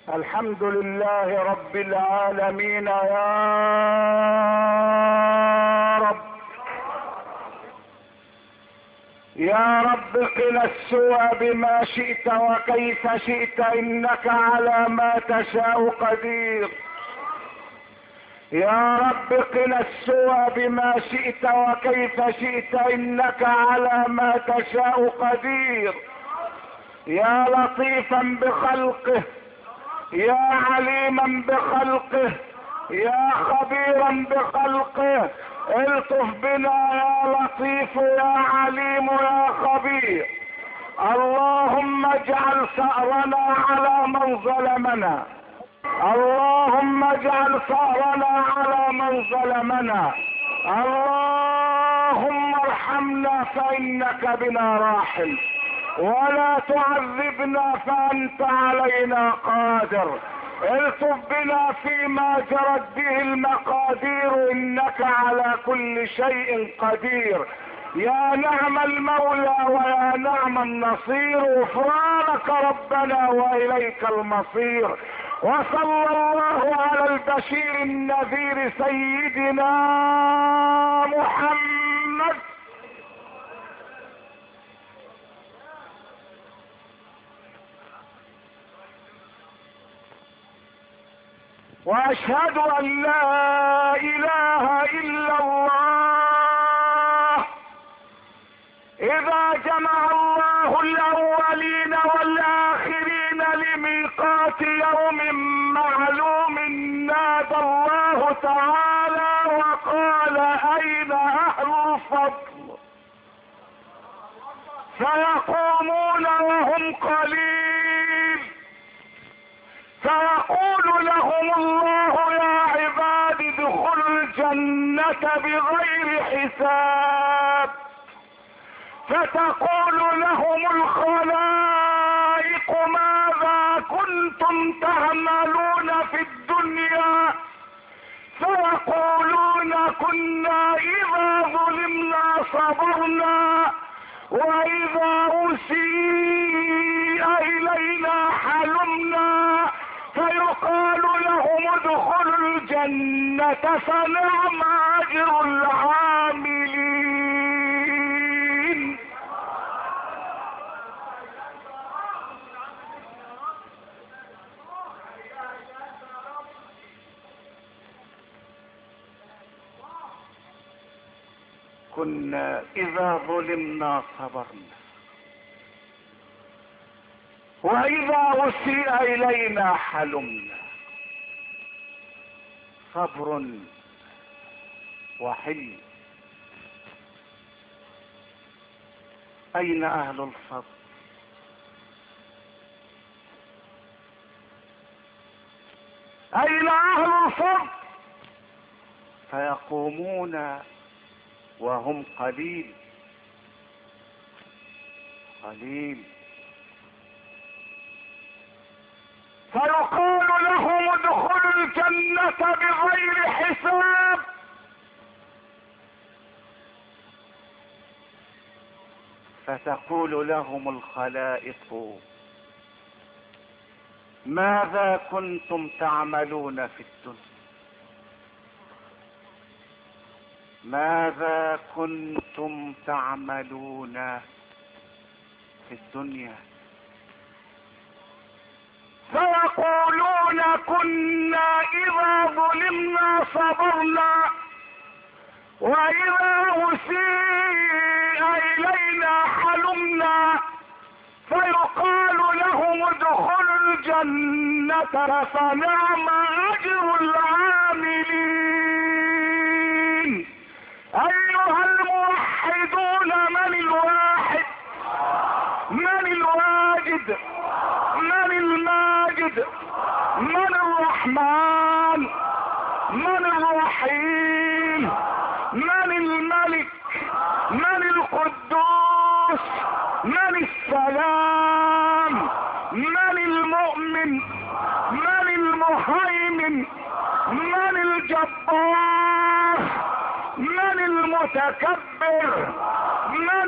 الحمد لله رب العالمين يا رب. يا رب قنا السوء بما شئت وكيف شئت، انك على ما تشاء قدير. يا رب قنا السوء بما شئت وكيف شئت، انك على ما تشاء قدير. يا لطيفا بخلقه، يا عليما بخلقه، يا خبيرا بخلقه، الطف بنا يا لطيف يا عليم يا خبير. اللهم اجعل ثأرنا على من ظلمنا، اللهم اجعل ثأرنا على من ظلمنا، اللهم ارحمنا فإنك بنا راحم، ولا تعذبنا فأنت علينا قادر. الطف بنا فيما جرت به المقادير، انك على كل شيء قدير. يا نعم المولى ويا نعم النصير، غفرانك ربنا واليك المصير. وصلى الله على البشير النذير سيدنا محمد. واشهد ان لا اله الا الله. اذا جمع الله الاولين والاخرين لميقات يوم معلوم، نادى الله تعالى وقال اين اهل الفضل؟ فيقومون وهم قليل، فيقول لهم الله يا عباد ادخلوا الجنة بغير حساب. فتقول لهم الخلائق ماذا كنتم تعملون في الدنيا؟ فيقولون كنا إذا ظلمنا صبرنا، وإذا أسيء إلينا حلمنا. فيقال لهم ادخلوا الجنة فنعم أجر العاملين. كنا إذا ظلمنا صبرنا، وإذا أسيء إلينا حلمنا. صبر وحلم. أين أهل الفضل؟ أين أهل الفضل؟ فيقومون وهم قليل قليل. فيقال لهم ادخلوا الجنة بغير حساب. فتقول لهم الخلائق ماذا كنتم تعملون في الدنيا؟ ماذا كنتم تعملون في الدنيا؟ فيقولون كنا إذا ظلمنا صبرنا، وإذا أسيء إلينا حلمنا. فيقال لهم ادخلوا الجنة فنعم أجر العاملين. أيها الموحدون، من الواحد؟ من الواجد؟ من الماجد؟ من الرحمن؟ من الرحيم؟ من الملك؟ من القدوس؟ من السلام؟ من المؤمن؟ من المهيمن؟ من الجبار؟ من المتكبر؟ من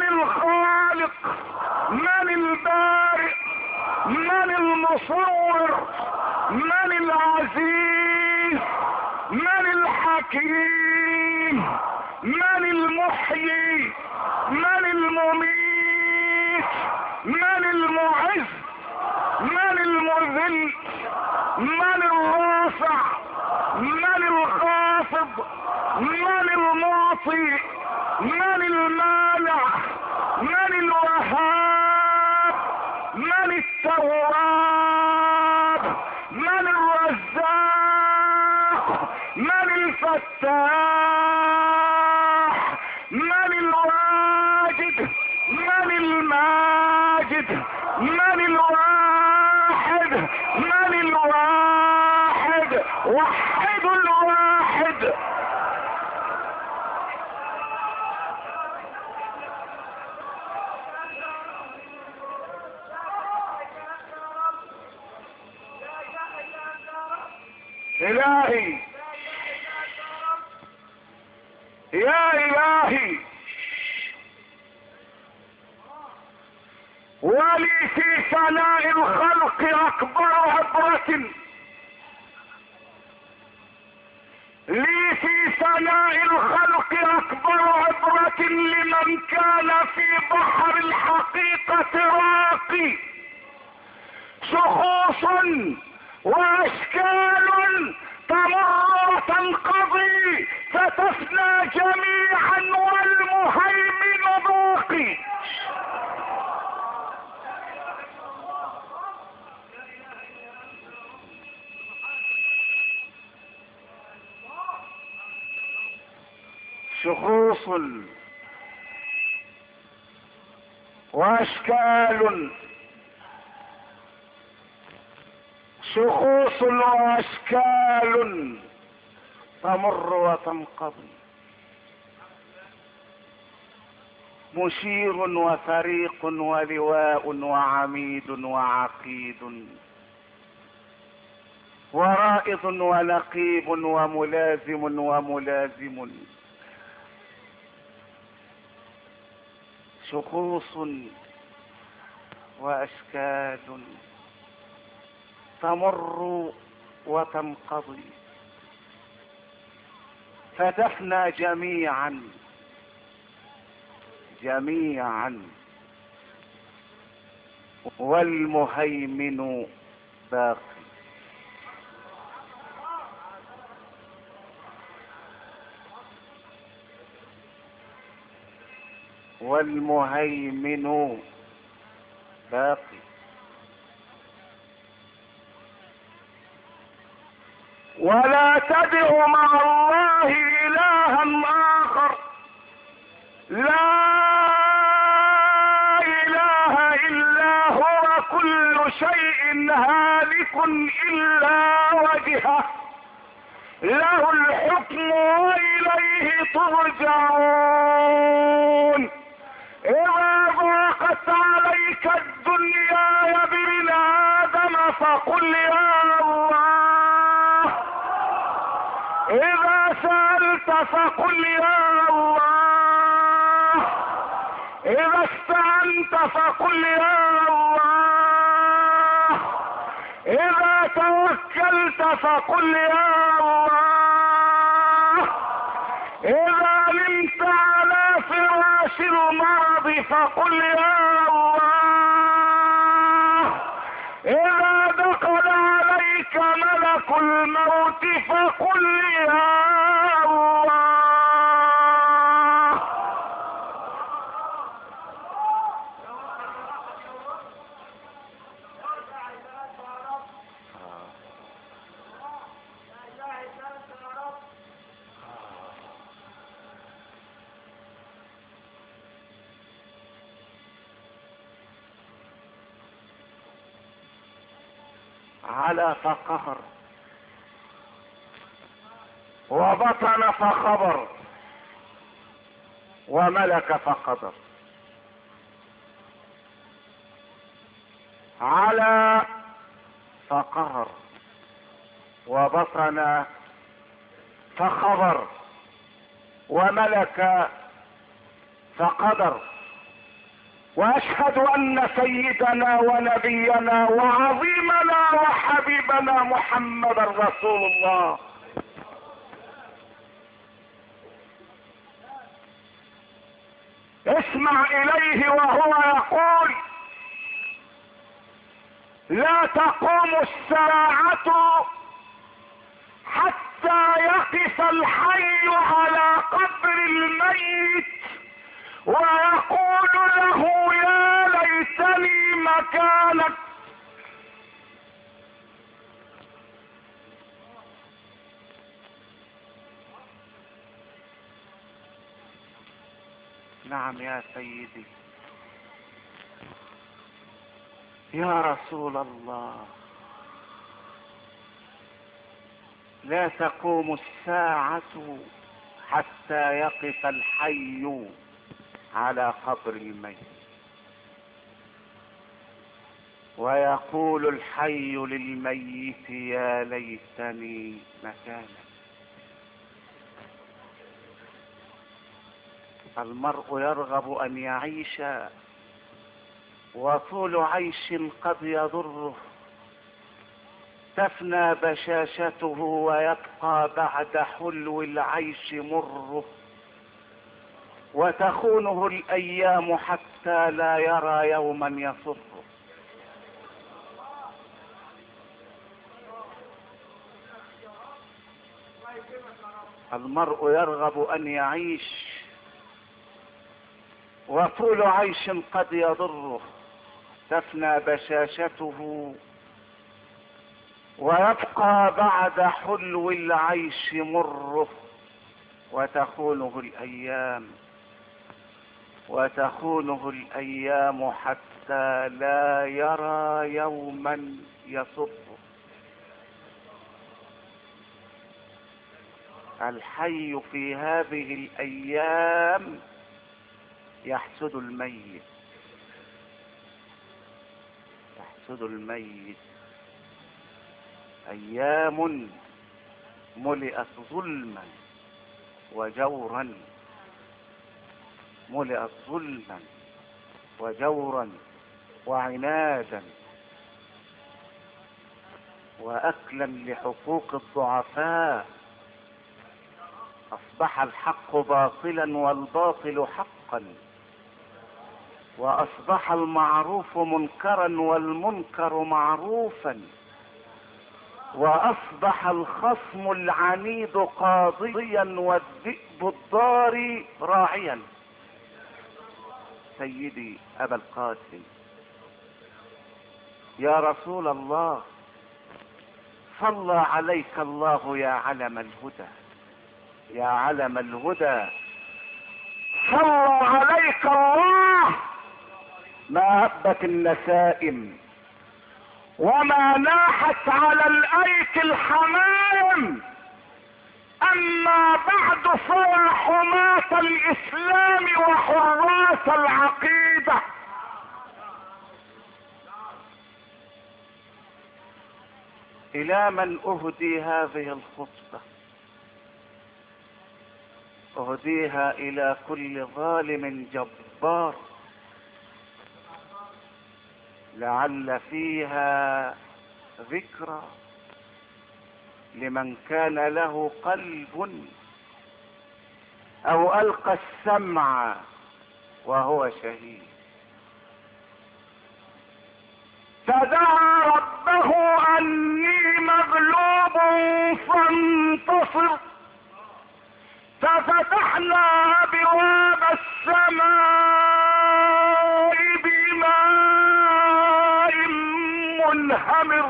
الخالق؟ من البارئ؟ من المصور؟ من العزيز؟ من الحكيم؟ من المحيي؟ من المميت؟ من المعز؟ من المذل؟ من الرافع؟ من الخافض؟ من المعطي؟ من المانع؟ من الوهاب؟ من التواب؟ من الرزاق؟ من الفتاح؟ من الواجد؟ من الماجد؟ من الواحد؟ من الواحد؟ وحد الواحد. إلهي يا إلهي، ولي في ثناء الخلق أكبر عبرة، لي في ثناء الخلق أكبر عبرة لمن كان في بحر الحقيقة راقي. شخوص واشكال تمر وتنقضي فتفنى جميعا والمهيمن باقي. شخوص واشكال، شخوص واشكال تمر وتنقضي، مشير وفريق ولواء وعميد وعقيد، ورائض ونقيب وملازم وملازم. شخوص واشكال تمر وتنقضي فتفنى جميعا جميعا والمهيمن باقي. والمهيمن باقي. ولا تدع مع الله إلها آخر، لا إله إلا هو، كل شيء هالك إلا وجهه، له الحكم وإليه ترجعون. إذا ضاقت عليك الدنيا يا ابن آدم فقل يا الله، إذا سألت فقل يا الله، إذا استعنت فقل يا الله، إذا توكلت فقل يا الله، إذا نمت على فراش المرض فقل يا الله، إذا دخل عليك ملك الموت فقل يا الله. على فقهر، وبطن فخبر، وملك فقدر. على فقهر، وبطن فخبر، وملك فقدر. واشهد ان سيدنا ونبينا وعظيمنا وحبيبنا محمد رسول الله. اسمع اليه وهو يقول: لا تقوم الساعة حتى يقف الحي على قبر الميت ويقول له: يا ليتني مكانك. نعم يا سيدي يا رسول الله، لا تقوم الساعة حتى يقف الحي على قبر الميت ويقول الحي للميت: يا ليتني مكانك. المرء يرغب ان يعيش وطول عيش قد يضره، تفنى بشاشته ويبقى بعد حلو العيش مره، وتخونه الايام حتى لا يرى يوما يسره. المرء يرغب ان يعيش وطول عيش قد يضره، تفنى بشاشته ويبقى بعد حلو العيش مره، وتخونه الأيام حتى لا يرى يوما يسره. الحي في هذه الأيام يحسد الميت. أيام ملئت ظلما وجورا وعنادا وأكلا لحقوق الضعفاء. أصبح الحق باطلا والباطل حقا، وأصبح المعروف منكرا والمنكر معروفا، وأصبح الخصم العنيد قاضيا والذئب الضاري راعيا. سيدي أبا القاسم يا رسول الله، صلى عليك الله يا علم الهدى، يا علم الهدى، صلى عليك الله ما هبت النسائم وما ناحت على الايك الحمائم. اما بعد فيا حماة الاسلام وحراس العقيدة، الى من اهدي هذه الخطبة؟ اهديها الى كل ظالم جبار، لعل فيها ذكرى لمن كان له قلب او القى السمع وهو شهيد. فدعا ربه اني مغلوب فانتصر، ففتحنا ابواب السماء بماء منهمر،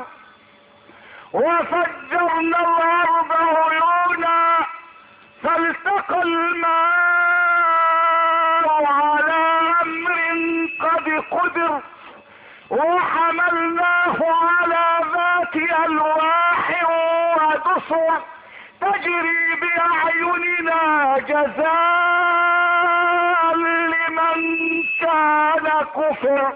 وفجرنا الارض عيونا، فالتقى الماء على امر قد قدر، وحملناه على ذات الواح ودسر، تجري باعيننا جزاء لمن كان كفر.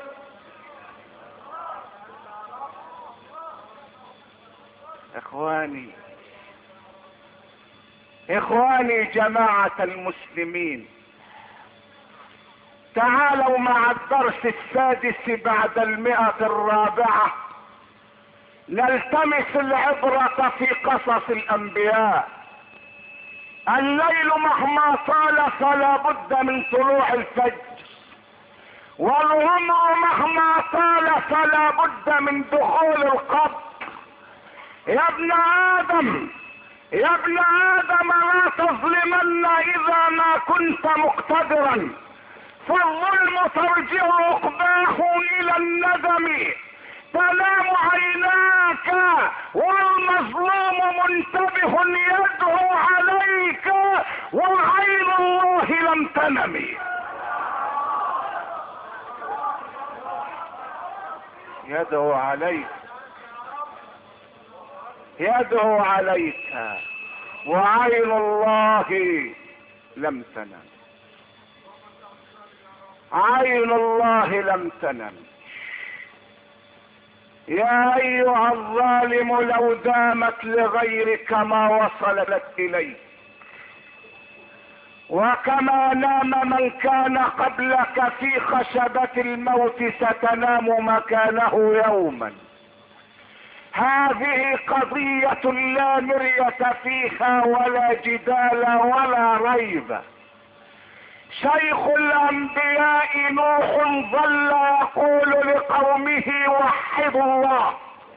اخواني جماعة المسلمين، تعالوا مع الدرس السادس بعد 104 نلتمس العبرة في قصص الانبياء. الليل مهما طال فلا بد من طلوع الفجر، والعمر مهما طال فلا بد من دخول القبر. يا ابن ادم يا ابن ادم لا تظلمن اذا ما كنت مقتدرا، فالظلم ترجع عقباه الى الندم. تنام عيناك والمظلوم منتبه يدعو عليك وعين الله لم تنم. يدعو عليك يدعو عليك وعين الله لم تنم. عين الله لم تنم. يا ايها الظالم لو دامت لغيرك ما وصلت اليك، وكما نام من كان قبلك في خشبة الموت ستنام مكانه يوما. هذه قضية لا مرية فيها ولا جدال ولا ريب. شيخ الانبياء نوح ظل يقول لقومه وحدوا الله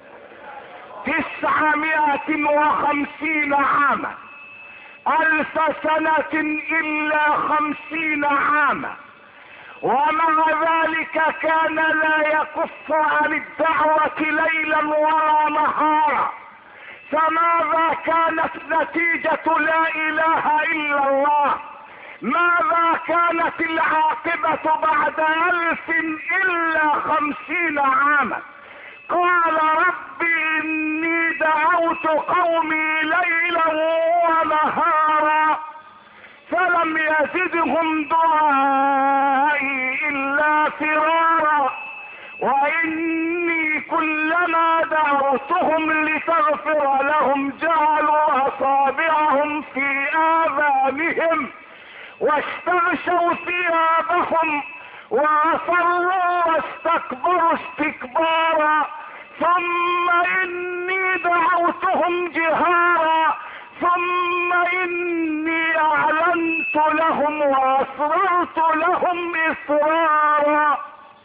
950 عاما، 1000 سنة الا 50 عاما، ومع ذلك كان لا يكف عن الدعوة ليلا ولا نهارا. فماذا كانت نتيجة لا اله الا الله؟ ماذا كانت العاقبة بعد 1000 الا 50 عاما؟ قال رب اني دعوت قومي ليلا ونهارا فلم يزدهم دعائي الا فرارا، واني كلما دعوتهم لتغفر لهم جعلوا اصابعهم في اذانهم واستغشوا ثيابهم واصروا واستكبروا استكبارا، ثم اني دعوتهم جهارا ثم اني اعلنت لهم واسررت لهم اسرارا.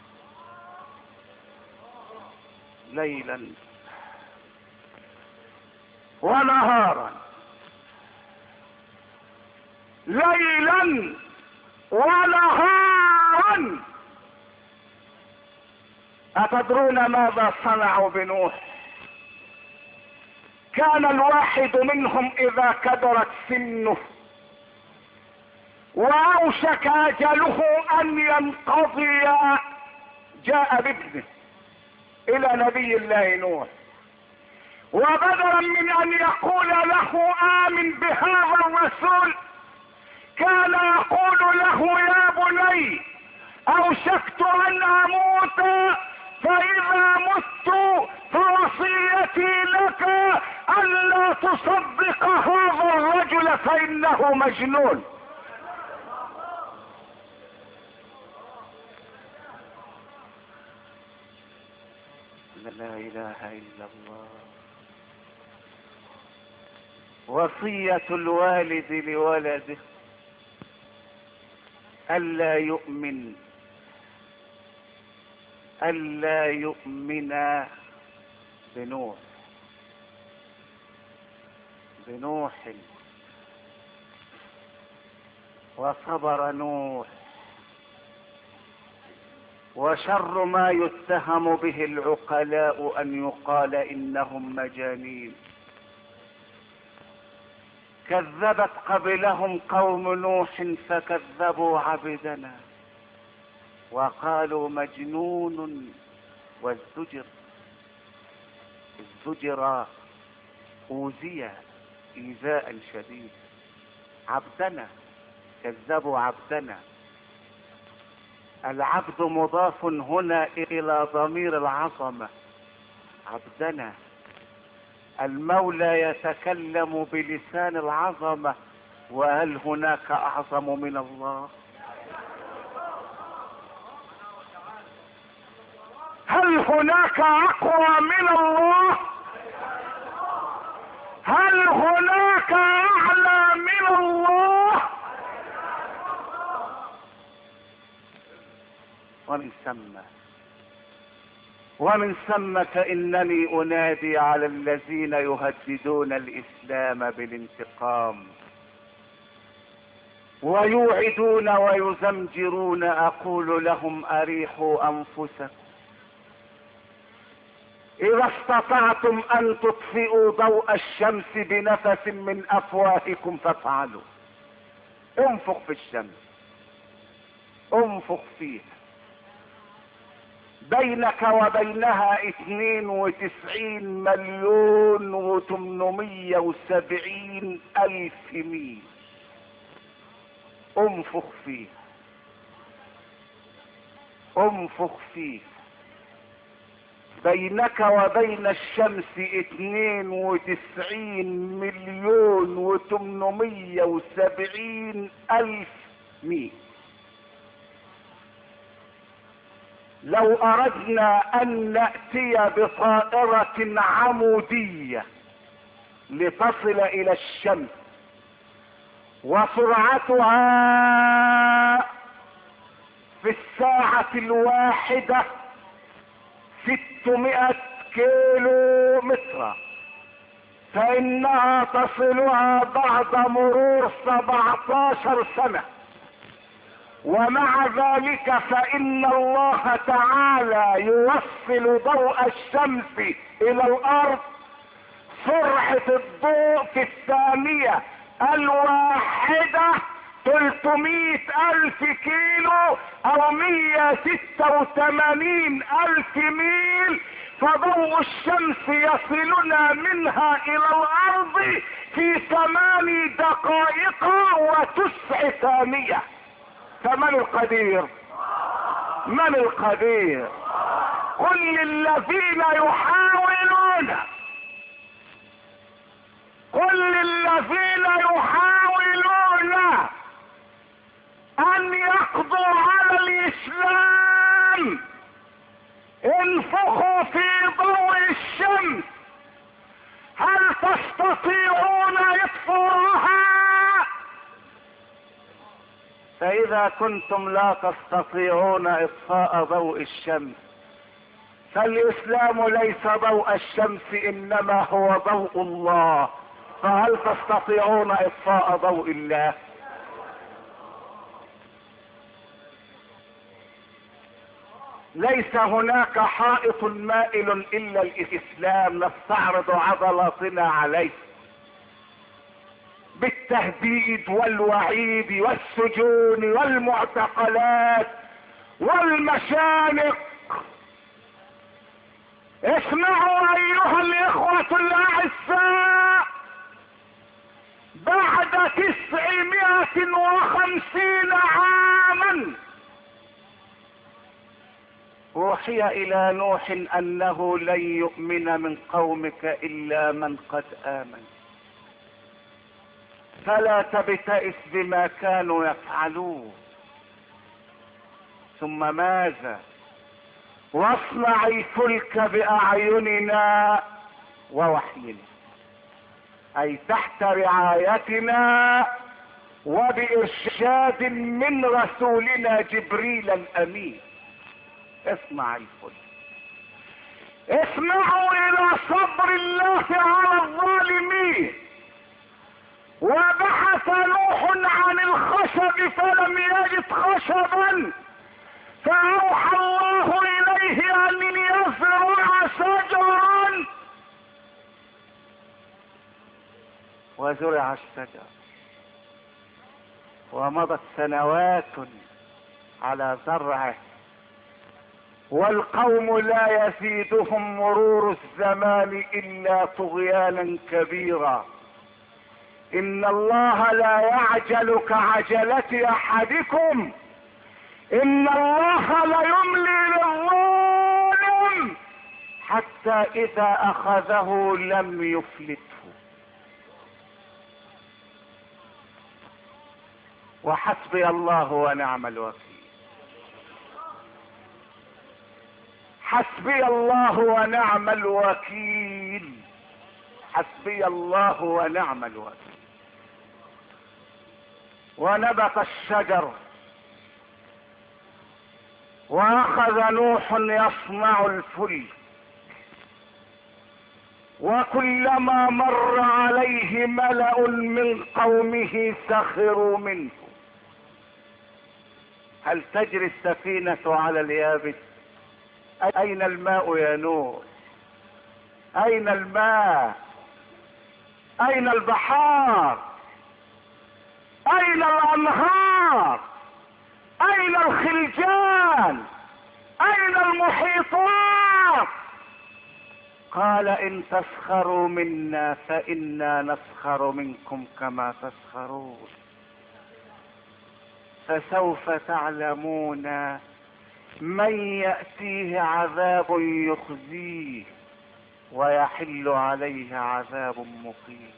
ليلا ونهارا، ليلا ونهارا. أتدرون ماذا صنعوا بنوح؟ كان الواحد منهم إذا كبرت سنه وأوشك أجله أن ينقضي جاء بابنه إلى نبي الله نوح، وبدلا من أن يقول له آمن بهذا الرسول كان يقول له يا بني أوشكت أن أموت فإذا مت فوصيتي لك ألا تصدق هذا الرجل فإنه مجنون. لا إله إلا الله. وصية الوالد لولده ألا يؤمن بنوح. وصبر نوح. وشر ما يتهم به العقلاء أن يقال إنهم مجانين. كذبت قبلهم قوم نوح فكذبوا عبدنا وقالوا مجنون والزجر. الزجر أوذي إيذاء شديد. عبدنا، كذبوا عبدنا. العبد مضاف هنا إلى ضمير العظمة. عبدنا، المولى يتكلم بلسان العظمة، وهل هناك أعظم من الله؟ هل هناك اقوى من الله؟ هل هناك اعلى من الله؟ ومن ثم فإنني أنادي على الذين يهددون الإسلام بالانتقام ويوعدون ويزمجرون، أقول لهم أريحوا أنفسكم، إذا استطعتم أن تطفئوا ضوء الشمس بنفس من أفواهكم فافعلوا. انفخ في الشمس، انفخ فيها، بينك وبينها 92,870,000 ميل. انفخ فيها، انفخ فيها، بينك وبين الشمس 92,870,000 ميل. لو اردنا ان نأتي بطائرة عمودية لتصل الى الشمس وسرعتها في الساعة الواحدة 600 كيلو متر، فإنها تصلها بعد مرور 17 سنة. ومع ذلك فإن الله تعالى يوصل ضوء الشمس إلى الأرض سرعة الضوء في الثانية الواحدة 300,000 كيلو أو 186,000 ميل. فضوء الشمس يصلنا منها إلى الأرض في 8 دقائق و9 ثانية. فمن القدير؟ من القدير؟ قل للذين يحاولون، قل للذين يحاولون ان يقضوا على الاسلام انفخوا في ضوء الشمس. هل تستطيعون اطفاءها؟ فاذا كنتم لا تستطيعون اطفاء ضوء الشمس، فالاسلام ليس ضوء الشمس انما هو ضوء الله. فهل تستطيعون اطفاء ضوء الله؟ ليس هناك حائط مائل الا الاسلام نستعرض عضلاتنا عليه بالتهديد والوعيد والسجون والمعتقلات والمشانق. اسمعوا ايها الاخوة الاعزاء، بعد 950 عاما اوحي الى نوح انه لن يؤمن من قومك الا من قد امن، فلا تبتئس بما كانوا يفعلون. ثم ماذا؟ واصنع الفلك باعيننا ووحينا، اي تحت رعايتنا وبارشاد من رسولنا جبريل الامين. اصنع الفلك. اسمعوا الى صبر الله على الظالمين. وبحث نوح عن الخشب فلم يجد خشبا، فأوحى الله إليه أن يزرع شجرا، وزرع الشجر، ومضت سنوات على زرعه، والقوم لا يزيدهم مرور الزمان إلا طغيانا كبيرا. إن الله لا يعجل كعجلة أحدكم، إن الله ليملي للظالم حتى إذا أخذه لم يفلته. وحسبي الله ونعم الوكيل. حسبي الله ونعم الوكيل، حسبي الله ونعم الوكيل. ونبت الشجر، واخذ نوح يصنع الفلك، وكلما مر عليه ملأ من قومه سخروا منه. هل تجري السفينة على اليابس؟ اين الماء يا نوح؟ اين الماء؟ اين البحار؟ اين الانهار؟ اين الخلجان؟ اين المحيطات؟ قال ان تسخروا منا فانا نسخر منكم كما تسخرون. فسوف تعلمون من يأتيه عذاب يخزيه ويحل عليه عذاب مقيم.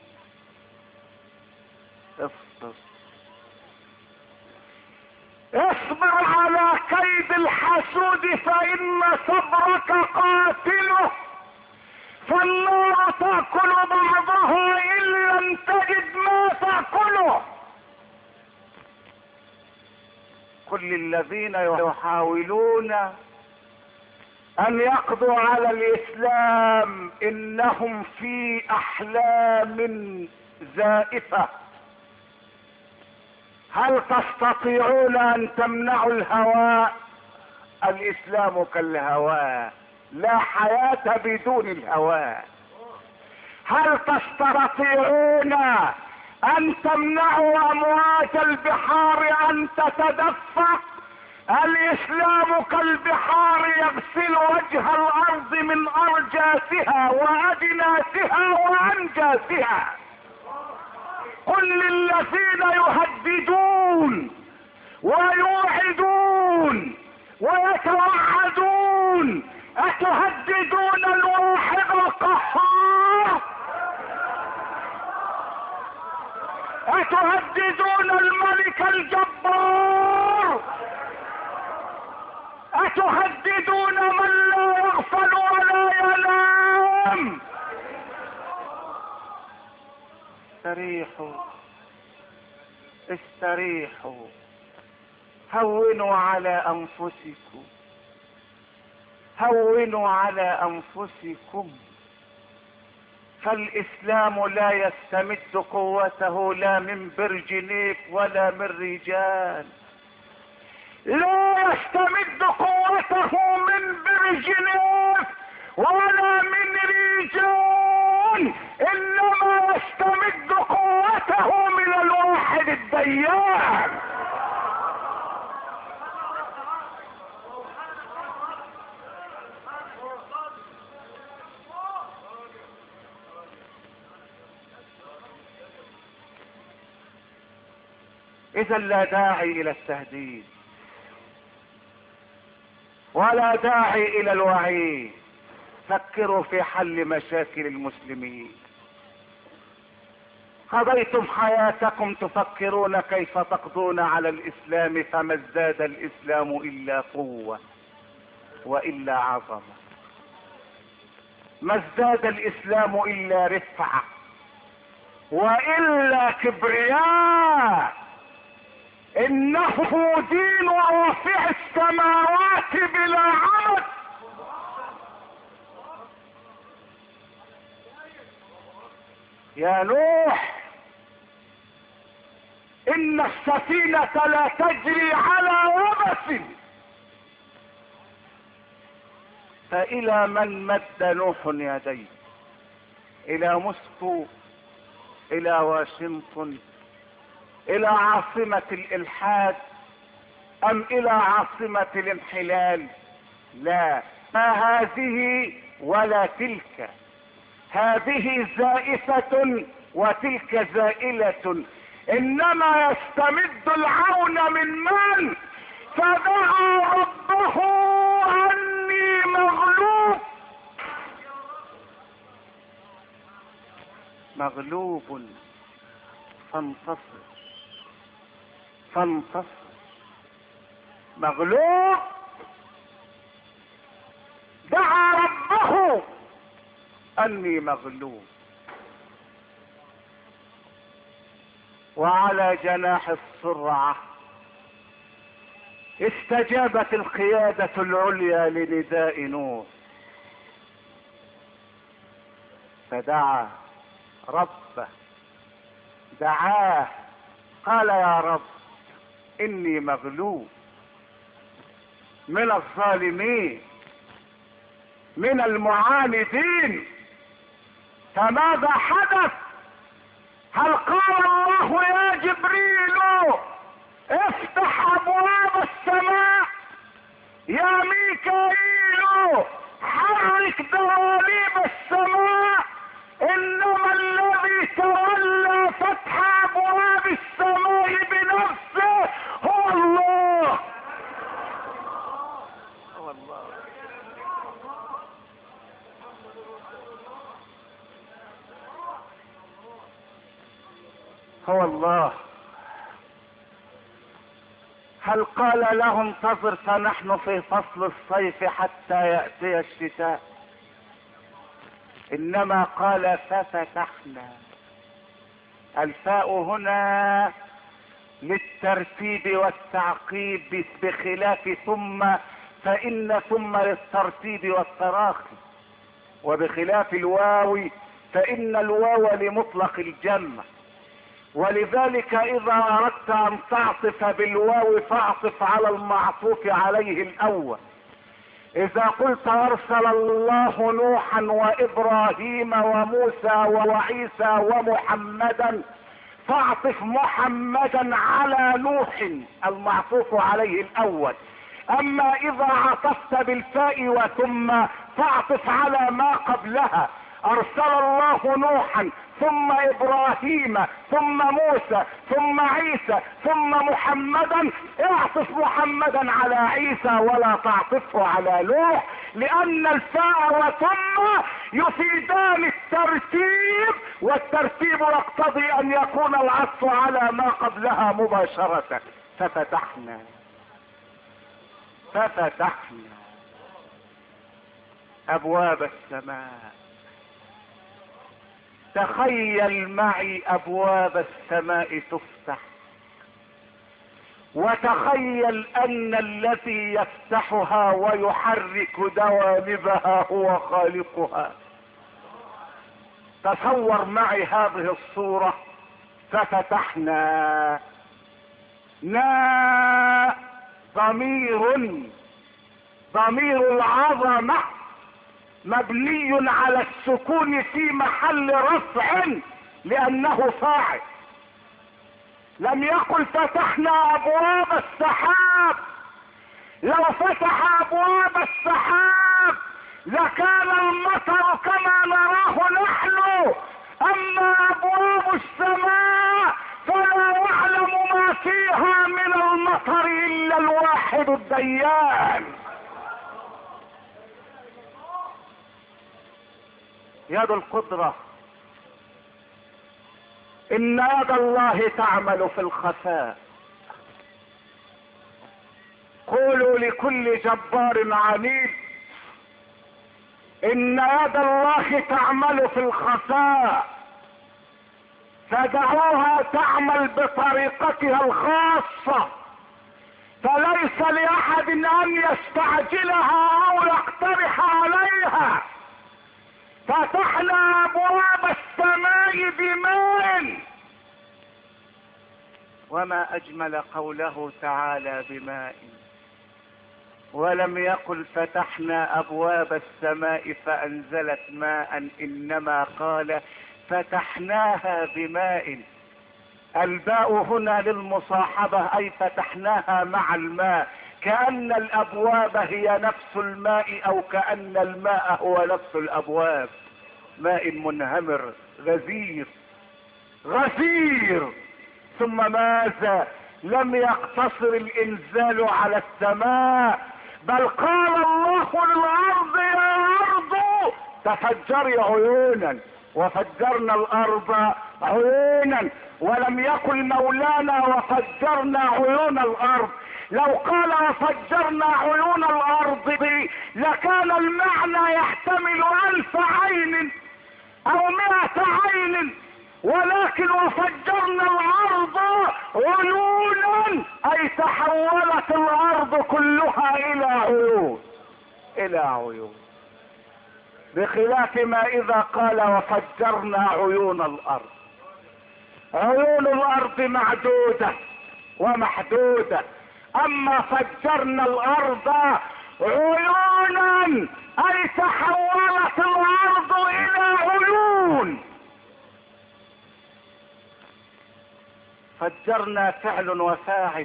اصبر، اصبر على كيد الحسود فإن صبرك قاتله، فالنار تأكل بعضها إن لم تجد ما تأكله. كل الذين يحاولون أن يقضوا على الإسلام إنهم في أحلام زائفة. هل تستطيعون أن تمنعوا الهواء؟ الإسلام كالهواء، لا حياة بدون الهواء. هل تستطيعون أن تمنعوا أمواج البحار أن تتدفق؟ الإسلام كالبحار يغسل وجه الأرض من أرجاسها وأجناسها وأنجاسها. قل للذين يهددون ويوعدون ويتوعدون أتهددون الواحد القهار؟ أتهددون الملك الجبار؟ أتهددون من لا يغفل ولا ينام؟ استريحوا، استريحوا، هونوا على أنفسكم، هونوا على أنفسكم. فالإسلام لا يستمد قوته لا من برجنيف ولا من رجال، لا يستمد قوته من برجنيف ولا من رجال، إنما يستمد قوته من الواحد الديان. إذا لا داعي إلى التهديد ولا داعي إلى الوعيد. فكروا في حل مشاكل المسلمين. قضيتم حياتكم تفكرون كيف تقضون على الإسلام، فما ازداد الإسلام إلا قوة وإلا عظمة، ما ازداد الإسلام إلا رفعة وإلا كبرياء. إنه دين رافع السماوات بلا عمد. يا نوح، إن السفينة لا تجري على يبس. فإلى من مد نوح يديه؟ إلى موسكو؟ إلى واشنطن؟ إلى عاصمة الإلحاد؟ أم إلى عاصمة الانحلال؟ لا، ما هذه ولا تلك، هذه زائفة وتلك زائلة. إنما يستمد العون من؟ فدعا ربه أني مغلوب، مغلوب فانتصر، فانتصر. مغلوب اني مغلوب. وعلى جناح السرعة استجابت القيادة العليا لنداء نوح، فدعا ربه، دعاه، قال يا رب اني مغلوب من الظالمين من المعاندين. فماذا حدث؟ هل قال الله يا جبريل افتح ابواب السماء، يا ميكائيل حرك دواليب السماء؟ انما الذي تولى فتح ابواب السماء بنفسه هو الله. هو الله. هو الله. هل قال له انتظر فنحن في فصل الصيف حتى يأتي الشتاء؟ انما قال ففتحنا. الفاء هنا للترتيب والتعقيب بخلاف ثم، فإن ثم للترتيب والتراخي، وبخلاف الواو فإن الواو لمطلق الجمع. ولذلك إذا أردت أن تعطف بالواو فاعطف على المعطوف عليه الأول. إذا قلت أرسل الله نوحا وإبراهيم وموسى وعيسى ومحمدا فاعطف محمدا على نوح المعطوف عليه الأول. أما إذا عطفت بالفاء وثم فاعطف على ما قبلها. أرسل الله نوحا ثم إبراهيم ثم موسى ثم عيسى ثم محمدا، اعطف محمدا على عيسى ولا تعطفه على نوح، لأن الفاء وثم يفيدان الترتيب، والترتيب يقتضي أن يكون العطف على ما قبلها مباشرة. ففتحنا أبواب السماء. تخيل معي أبواب السماء تفتح، وتخيل أن الذي يفتحها ويحرك دوالبها هو خالقها. تصور معي هذه الصورة. ففتحنا، ضمير العظمة مبني على السكون في محل رفع لأنه فاعل. لم يقل فتحنا أبواب السحاب. لو فتح أبواب السحاب لكان المطر كما نراه نحن، أما أبواب السماء فلا يعلم ما فيها من المطر إلا الواحد الديان. يد القدرة. إن يد الله تعمل في الخفاء. قولوا لكل جبار عنيد إن يد الله تعمل في الخفاء، فدعوها تعمل بطريقتها الخاصة، فليس لأحد أن يستعجلها أو يقترح عليها. فتحنا أبواب السماء بماء. وما أجمل قوله تعالى بماء، ولم يقل فتحنا أبواب السماء فأنزلت ماء، إنما قال فتحناها بماء. الباء هنا للمصاحبة، أي فتحناها مع الماء، كأن الأبواب هي نفس الماء أو كأن الماء هو نفس الأبواب. ماء منهمر غزير. ثم ماذا؟ لم يقتصر الإنزال على السماء، بل قال الله للأرض يا أرض تفجري عيونا، وفجرنا الأرض عيونا. ولم يقل مولانا وفجرنا عيون الأرض. لو قال وفجرنا عيون الأرض لكان المعنى يحتمل 1000 عين او 100 عين، ولكن وفجرنا الارض عيونا، اي تحولت الارض كلها الى عيون، الى عيون، بخلاف ما اذا قال وفجرنا عيون الارض. عيون الارض معدودة ومحدودة، اما فجرنا الارض عيونا اي تحولت الارض الى عيون. فجرنا فعل وفاعل،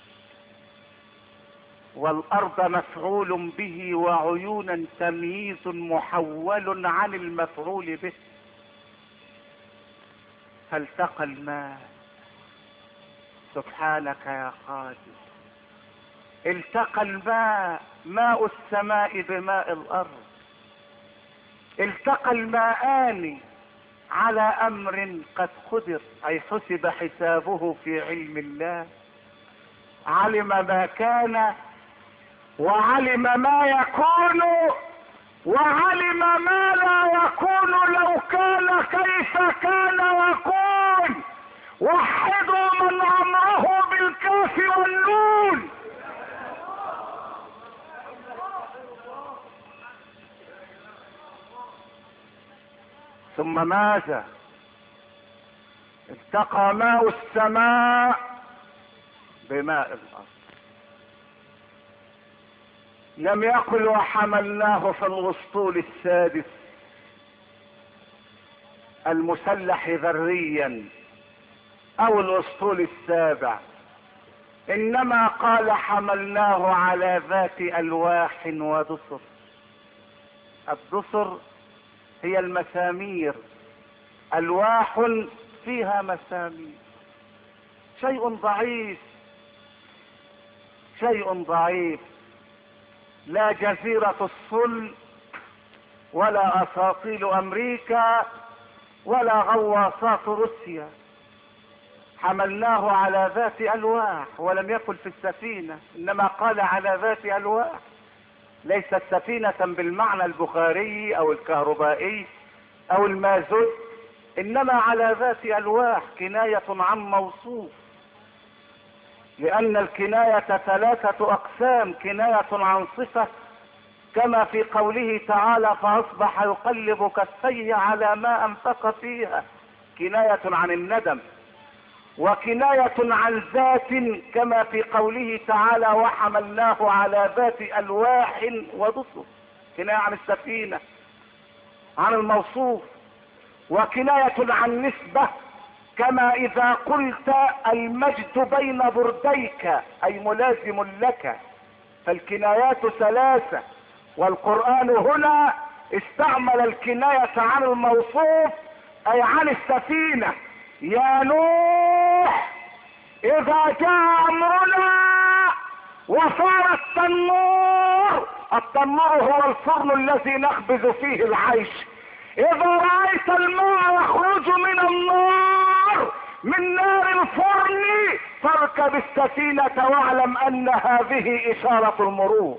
والارض مفعول به، وعيونا تمييز محول عن المفعول به. فالتقى الماء، سبحانك يا قادر، التقى الماء، ماء السماء بماء الارض، التقى الماءان على امر قد قدر، اي حسب حسابه في علم الله، علم ما كان وعلم ما يكون وعلم ما لا يكون، لو كان كيف كان يكون. وحدوا من امره بالكاف والنون. ثم ماذا؟ التقى ماء السماء بماء الارض. لم يقل وحملناه في الاسطول السادس المسلح ذريا او الاسطول السابع، انما قال حملناه على ذات الواح ودسر. الدسر هي المسامير، الواح فيها مسامير، شيء ضعيف، شيء ضعيف، لا جزيرة الصلب ولا اساطيل امريكا ولا غواصات روسيا. حملناه على ذات الواح، ولم يقل في السفينة، انما قال على ذات الواح. ليست سفينة بالمعنى البخاري او الكهربائي او المازوت، انما على ذات الواح، كناية عن موصوف، لان الكناية 3 اقسام: كناية عن صفة كما في قوله تعالى فاصبح يقلب كفيه على ما انفق فيها، كناية عن الندم، وكناية عن ذات كما في قوله تعالى وحملناه على ذات الواح ودسر، كناية عن السفينة عن الموصوف. وكناية عن نسبة كما اذا قلت المجد بين برديك، اي ملازم لك. فالكنايات 3، والقرآن هنا استعمل الكناية عن الموصوف اي عن السفينة. يا نوح اذا جاء امرنا وصار التنور، التنور هو الفرن الذي نخبز فيه العيش، اذا رأيت الماء يخرج من النار، من نار الفرن، فاركب السفينة واعلم ان هذه اشارة المرور.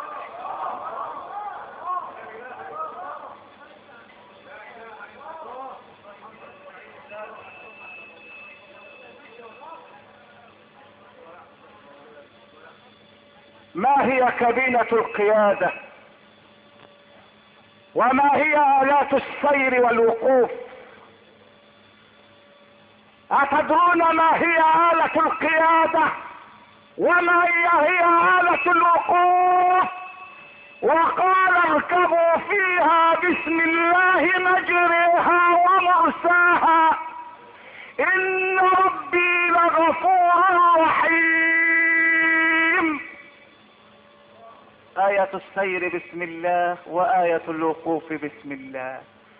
ما هي كابينة القيادة؟ وما هي آلات السير والوقوف؟ أتدرون ما هي آلة القيادة؟ وما هي آلة الوقوف؟ وقال اركبوا فيها بسم الله مجريها ومرساها إن ربي لغفور رحيم. آية السير بسم الله، وآية الوقوف بسم الله.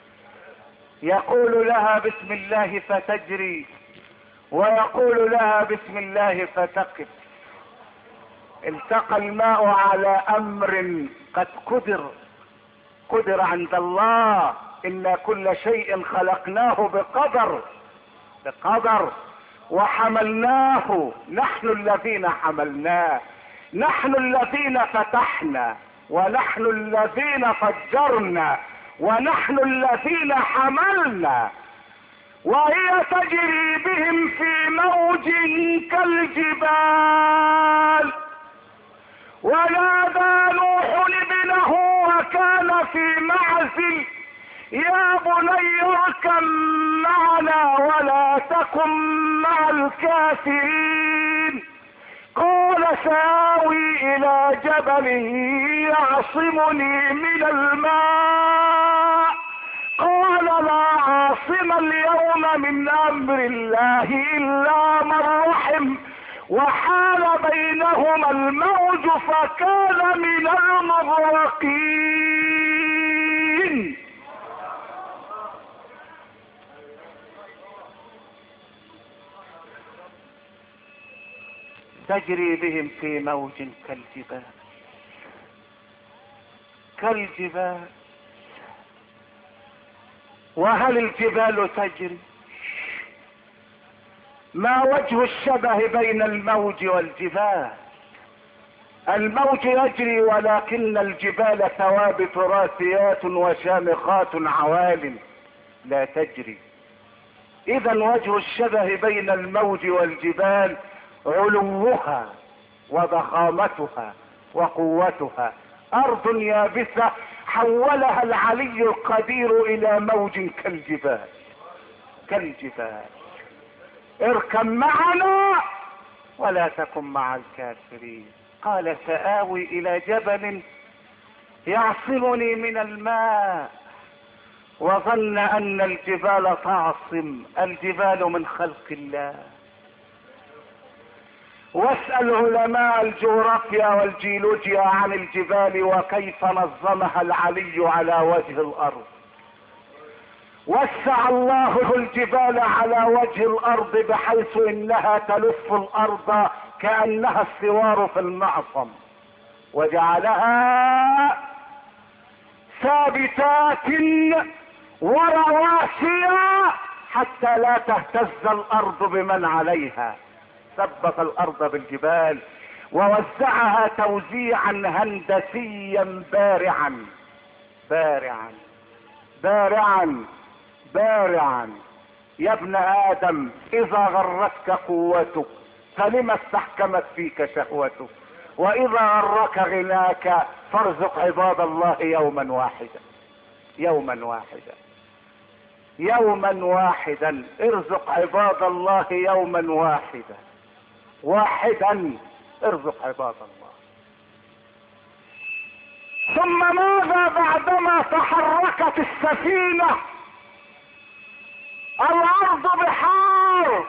يقول لها بسم الله فتجري، ويقول لها بسم الله فتقف. التقى الماء على امر قد قدر عند الله، ان كل شيء خلقناه بقدر وحملناه، نحن الذين حملناه، نحن الذين فتحنا، ونحن الذين فجرنا، ونحن الذين حملنا، وهي تجري بهم في موج كالجبال. ونادى نوح ابنه وكان في معزل يا بني اركب معنا ولا تكن مع الكافرين. قال سآوي إلى جبل يعصمني من الماء. قال لا عاصم اليوم من أمر الله إلا من رحم، وحال بينهما الموج فكان من المغرقين. تجري بهم في موج كالجبال. كالجبال. وهل الجبال تجري؟ ما وجه الشبه بين الموج والجبال؟ الموج يجري ولكن الجبال ثوابت راسيات وشامخات عوالم لا تجري. اذا وجه الشبه بين الموج والجبال علوها وضخامتها وقوتها. ارض يابسة حولها العلي القدير الى موج كالجبال. كالجبال. اركب معنا ولا تكن مع الكافرين. قال سآوي الى جبل يعصمني من الماء. وظن ان الجبال تعصم. الجبال من خلق الله. واسأل علماء الجغرافيا والجيولوجيا عن الجبال وكيف نظمها العلي على وجه الارض. وسع الله الجبال على وجه الارض بحيث انها تلف الارض كأنها السوار في المعصم، وجعلها ثابتات ورواسي حتى لا تهتز الارض بمن عليها. ثبت الارض بالجبال ووزعها توزيعا هندسيا بارعا بارعا بارعا بارعا. يا ابن ادم اذا غرتك قوتك فلما استحكمت فيك شهوتك، واذا غرك غناك فارزق عباد الله يوما واحدا. يوما واحدا. يوما واحدا. ارزق عباد الله يوما واحدا. واحدا. ارزق عباد الله. ثم ماذا بعدما تحركت السفينة؟ الارض بحار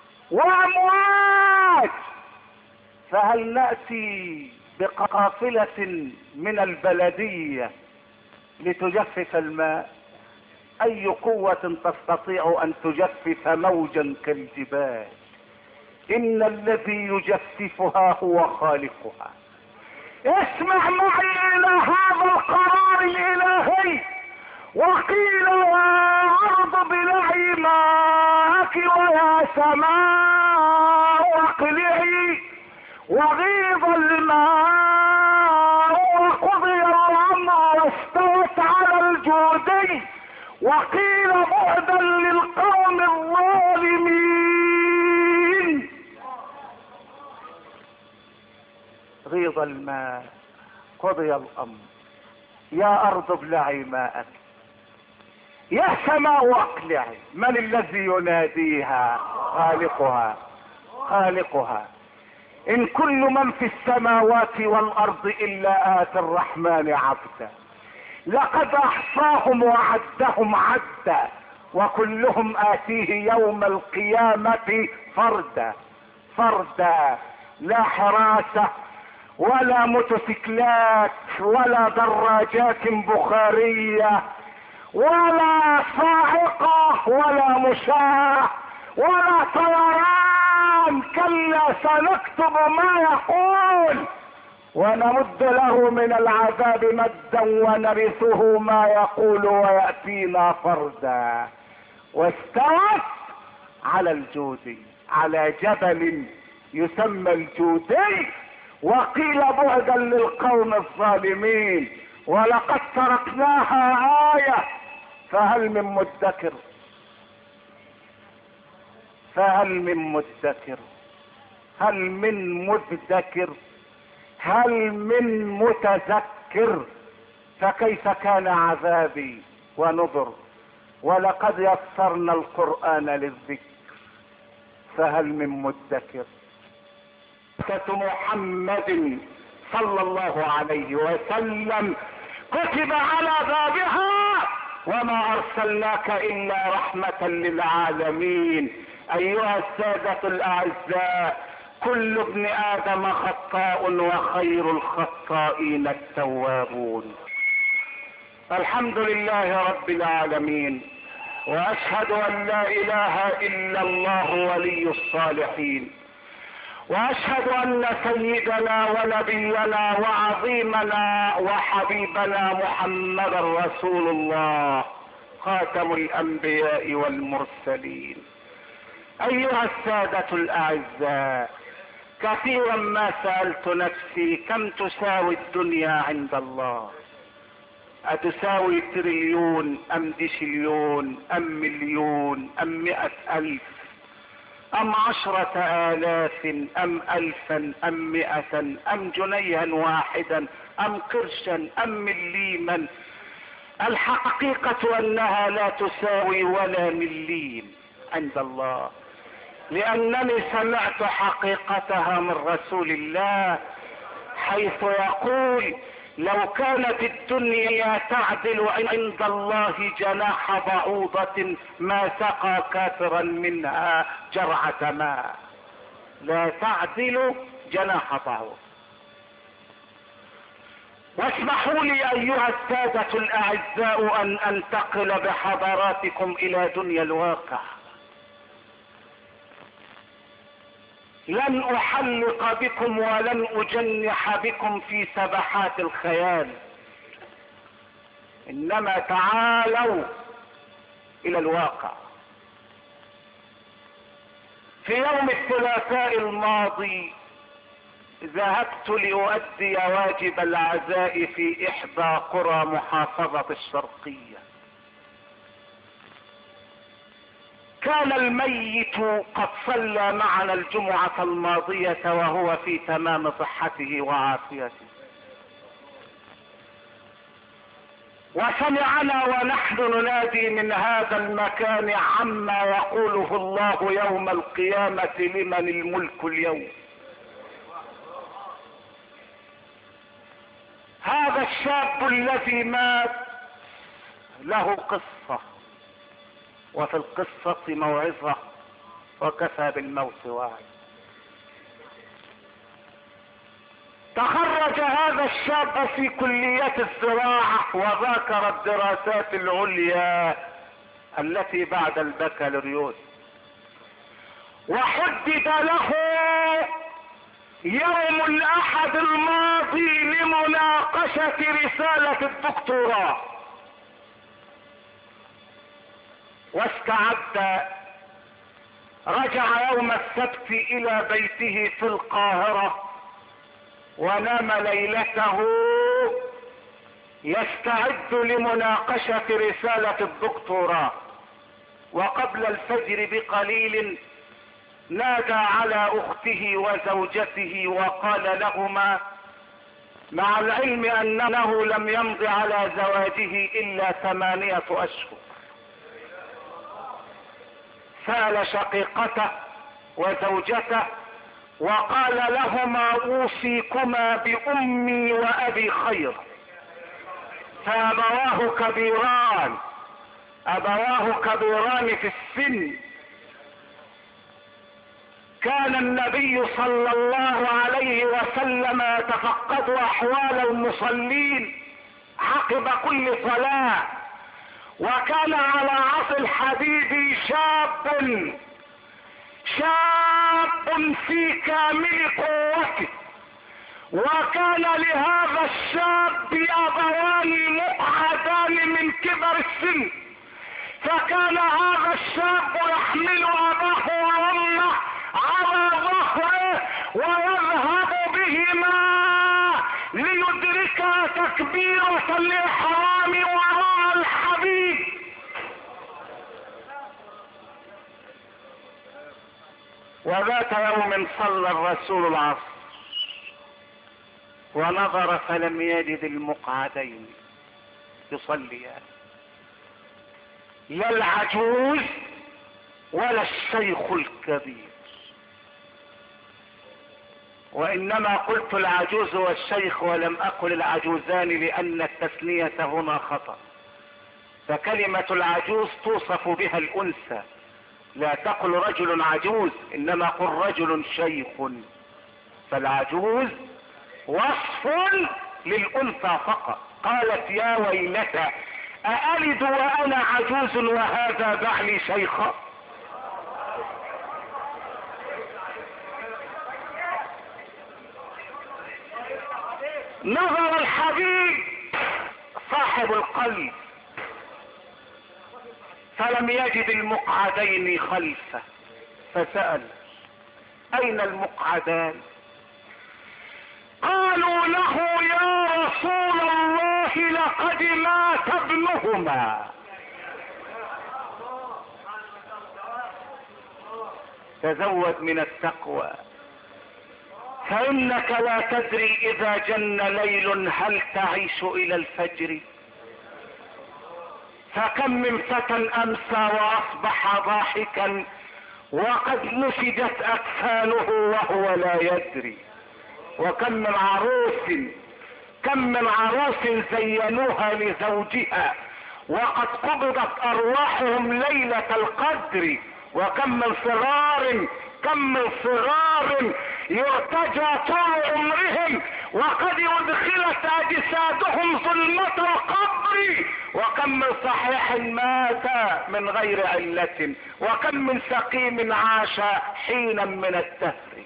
وامواج. فهل نأتي بقافلة من البلدية لتجفف الماء؟ اي قوة تستطيع ان تجفف موجا كالجبال؟ ان الذي يجففها هو خالقها. اسمع معي الى هذا القرار الالهي. وقيل يا ارض ابلعي ماءك ويا سماء اقلعي وغيض الماء وقضي الامر واستوت على الجودي. وقيل بعدا للقوم الظالمين. غيض الماء قضي الامر. يا ارض ابلعي ماءك يا سماء اقلعي. من الذي يناديها؟ خالقها. خالقها. ان كل من في السماوات والارض الا اتى الرحمن عبدا. لقد احصاهم وعدهم عدا وكلهم اتيه يوم القيامة فردا. فردا. لا حراسة ولا موتوسيكلات ولا دراجات بخارية ولا صاعقة ولا مشاة ولا طيران. كلا سنكتب ما يقول ونمد له من العذاب مدا ونرثه ما يقول ويأتينا فردا. واستوت على الجودي، على جبل يسمى الجودي. وقيل بعدا للقوم الظالمين. ولقد تركناها آية فهل من مدكر، فهل من مدكر، هل من مدكر، هل من متذكر؟ فكيف كان عذابي ونذر؟ ولقد يسرنا القرآن للذكر فهل من مدكر. محمد صلى الله عليه وسلم كتب على بابها وما ارسلناك الا رحمة للعالمين. ايها السادة الاعزاء، كل ابن ادم خطاء وخير الخطائين التوابون. الحمد لله رب العالمين، واشهد ان لا اله الا الله ولي الصالحين، واشهد ان سيدنا ونبينا وعظيمنا وحبيبنا محمدا رسول الله خاتم الانبياء والمرسلين. ايها السادة الاعزاء، كثيرا ما سألت نفسي كم تساوي الدنيا عند الله؟ اتساوي تريليون ام ديشليون ام مليون ام 100,000 ام 10,000 ام 1000 ام 100 ام جنيها واحدا ام قرشا ام مليما؟ الحقيقة انها لا تساوي ولا مليم عند الله، لانني سمعت حقيقتها من رسول الله حيث يقول: لو كانت الدنيا تعدل عند الله جناح بعوضة ما سقى كافرا منها جرعة ماء. لا تعدل جناح بعوض. واسمحوا لي ايها السادة الاعزاء ان انتقل بحضراتكم الى دنيا الواقع. لن احلق بكم ولن اجنح بكم في سبحات الخيال، انما تعالوا الى الواقع. في يوم الثلاثاء الماضي ذهبت لأؤدي واجب العزاء في احدى قرى محافظة الشرقية. كان الميت قد صلى معنا الجمعة الماضية وهو في تمام صحته وعافيته، وسمعنا ونحن ننادي من هذا المكان عما يقوله الله يوم القيامة: لمن الملك اليوم. هذا الشاب الذي مات له قصة، وفي القصة موعظة، وكفى بالموت واعي. تخرج هذا الشاب في كلية الزراعة وذاكر الدراسات العليا التي بعد البكالوريوس، وحدد له يوم الاحد الماضي لمناقشة رسالة الدكتوراه، واستعد. رجع يوم السبت الى بيته في القاهرة ونام ليلته يستعد لمناقشة رسالة الدكتوراه. وقبل الفجر بقليل نادى على اخته وزوجته وقال لهما: مع العلم انه لم يمض على زواجه الا 8 اشهر، سأل شقيقته وزوجته وقال لهما: اوصيكما بامي وابي خير، فابواه كبيران في السن. كان النبي صلى الله عليه وسلم يتفقد احوال المصلين عقب كل صلاة، وكان على عصا الحديد شاب في كامل قوته، وكان لهذا الشاب ابوان مقعدان من كبر السن، فكان هذا الشاب يحمل اباه وامه على ظهره ويذهب بهما ليدرك تكبيرة الإحرام وراء الحبيب. وذات يوم صلى الرسول العصر ونظر فلم يجد المقعدين يصليان، لا العجوز ولا الشيخ الكبير، وانما قلت العجوز والشيخ ولم اقل العجوزان لان التثنية هنا خطأ، فكلمة العجوز توصف بها الانثى، لا تقل رجل عجوز انما قل رجل شيخ، فالعجوز وصف للانثى فقط. قالت يا ويلتى أألد وأنا عجوز وهذا بعلي شيخا. نظر الحبيب صاحب القلب فلم يجد المقعدين خلفه، فسأل أين المقعدان؟ قالوا له يا رسول الله لقد مات ابنهما. تزود من التقوى فإنك لا تدري إذا جن ليل هل تعيش إلى الفجر. فكم من فتى أمسى وأصبح ضاحكا وقد نسجت أكفانه وهو لا يدري. وكم من عروس زينوها لزوجها وقد قبضت أرواحهم ليلة القدر. وكم من صغار يرتجى طول عمرهم وقد ادخلت اجسادهم ظلمة القبر. وكم من صحيح مات من غير علة وكم من سقيم عاش حينا من الدهر.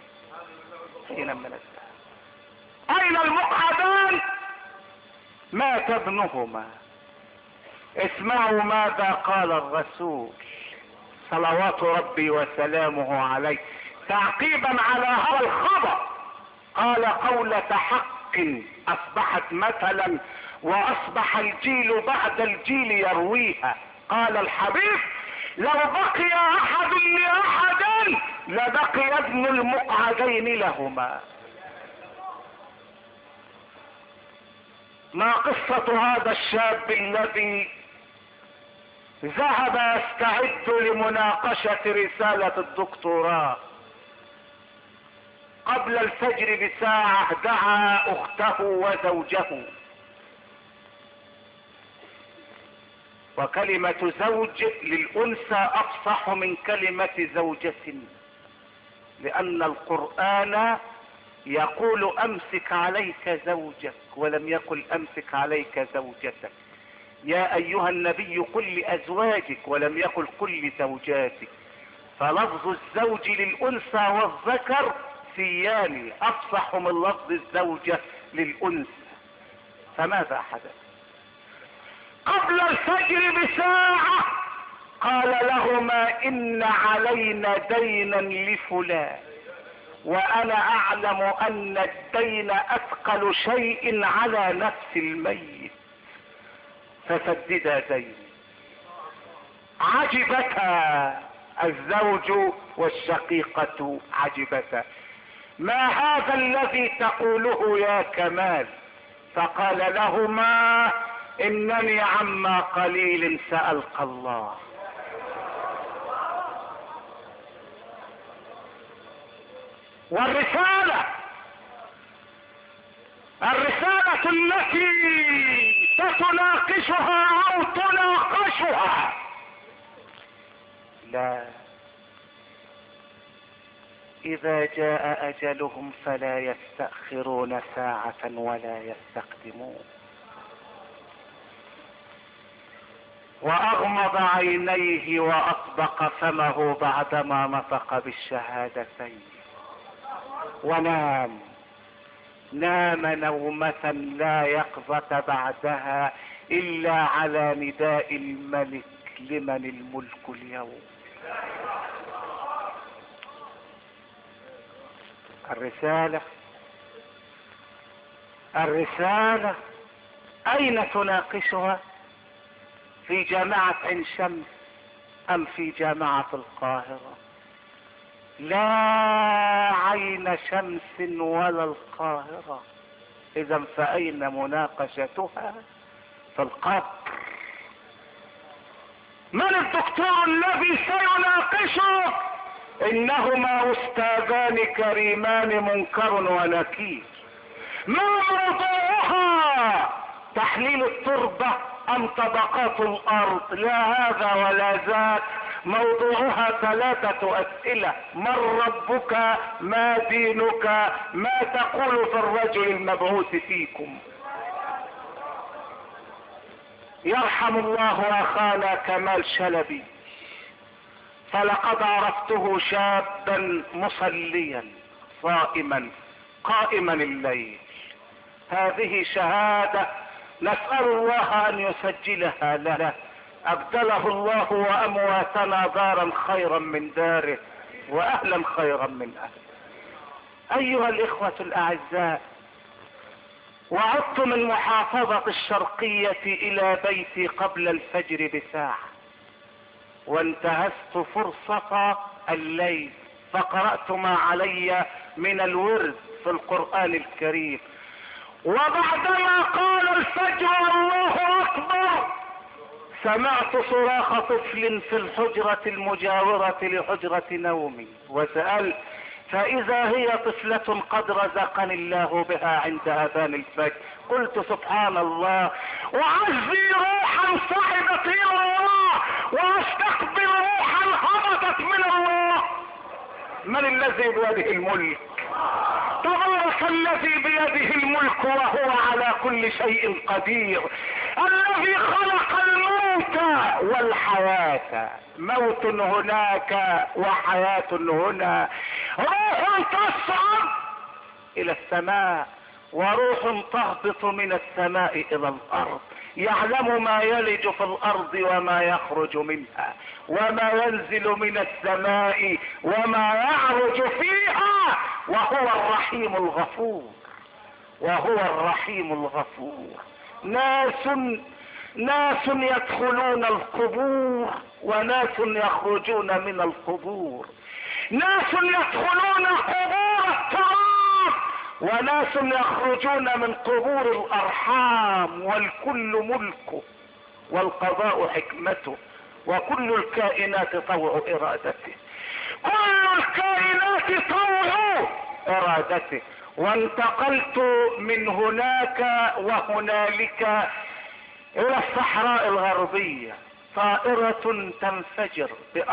اين المقعدان؟ مات ابنهما. اسمعوا ماذا قال الرسول صلوات ربي وسلامه عليه تعقيبا على هذا الخبر. قال قولة حق اصبحت مثلا واصبح الجيل بعد الجيل يرويها. قال الحبيب لو بقي احد لاحد لبقي ابن المقعدين لهما. ما قصة هذا الشاب الذي ذهب يستعد لمناقشة رسالة الدكتوراه قبل الفجر بساعة دعا اخته وزوجه، وكلمة زوج للانثى افصح من كلمة زوجة، لان القرآن يقول امسك عليك زوجك ولم يقل امسك عليك زوجتك. يا ايها النبي قل لازواجك ولم يقل قل لزوجاتك. فلفظ الزوج للانثى والذكر سيان افصح من لفظ الزوجة للانثى. فماذا حدث؟ قبل الفجر بساعة قال لهما ان علينا دينا لفلان وانا اعلم ان الدين اثقل شيء على نفس الميت فسددا دين. عجبتا الزوج والشقيقة عجبتا ما هذا الذي تقوله يا كمال؟ فقال لهما انني عما قليل سألقى الله. والرسالة التي ستناقشها او تناقشها لا، اذا جاء اجلهم فلا يستأخرون ساعة ولا يستقدمون. واغمض عينيه واطبق فمه بعدما نطق بالشهادتين ونام نومة لا يقظة بعدها الا على نداء الملك لمن الملك اليوم. الرسالة اين تناقشها؟ في جامعة عين شمس ام في جامعة القاهرة؟ لا عين شمس ولا القاهرة. اذا فاين مناقشتها؟ في القبر. من الدكتور الذي سيناقشه؟ انهما استاذان كريمان منكر ونكير. ما موضوعها؟ تحليل التربة ام طبقات الارض؟ لا هذا ولا ذاك. موضوعها 3 اسئلة: من ربك؟ ما دينك؟ ما تقول في الرجل المبعوث فيكم؟ يرحم الله اخانا كمال شلبي، فلقد عرفته شابا مصليا صائما قائما الليل. هذه شهادة نسأل الله ان يسجلها لنا. ابدله الله وامواتنا دارا خيرا من داره واهلا خيرا من اهله. ايها الاخوة الاعزاء، وعدت من محافظة الشرقية الى بيتي قبل الفجر بساعة، وانتهزت فرصة الليل فقرأت ما علي من الورد في القرآن الكريم. وبعدما قال الفجر الله اكبر سمعت صراخ طفل في الحجرة المجاورة لحجرة نومي، وسألت فاذا هي طفلة قد رزقني الله بها عند اذان الفجر. قلت سبحان الله، وعزي روحا صعدت الى الله واستقبل روحا هبطت من الله. من الذي بيده الملك؟ تبارك الذي بيده الملك وهو على كل شيء قدير. الذي خلق الموت والحياة، موت هناك وحياة هنا. روح تصعد الى السماء وروح تهبط من السماء الى الارض. يعلم ما يلج في الارض وما يخرج منها وما ينزل من السماء وما يعرج فيها، وهو الرحيم الغفور. وهو الرحيم الغفور. ناس يدخلون القبور وناس يخرجون من القبور. ناس يدخلون قبور التراب وناس يخرجون من قبور الارحام. والكل ملكه والقضاء حكمته، وكل الكائنات طوع ارادته. كل الكائنات طوع ارادته. وانتقلت من هناك وهنالك الى الصحراء الغربية. طائرة تنفجر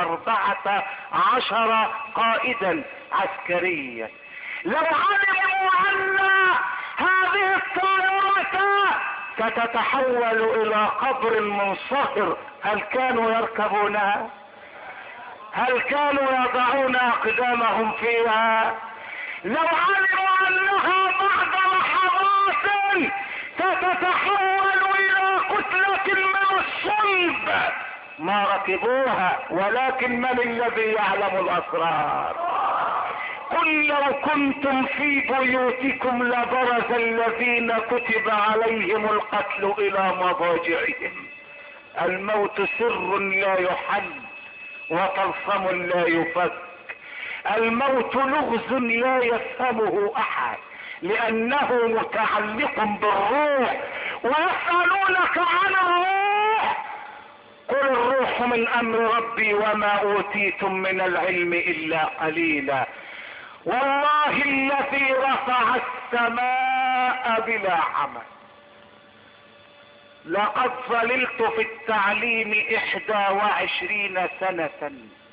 ب14 قائدا عسكريا. لو علموا ان هذه الطائرة ستتحول الى قبر منصهر هل كانوا يركبونها؟ هل كانوا يضعون اقدامهم فيها؟ لو علموا انها بعد لحظات ستتحول الى كتلة من الصلب ما ركبوها. ولكن من الذي يعلم الاسرار؟ قل لو كنتم في بيوتكم لبرز الذين كتب عليهم القتل الى مضاجعهم. الموت سر لا يحل وطلسم لا يفك. الموت لغز لا يفهمه احد لانه متعلق بالروح. ويسألونك عن الروح قل الروح من امر ربي وما اوتيتم من العلم الا قليلا. والله الذي رفع السماء بلا عمل. لقد ظللت في التعليم 21 سنة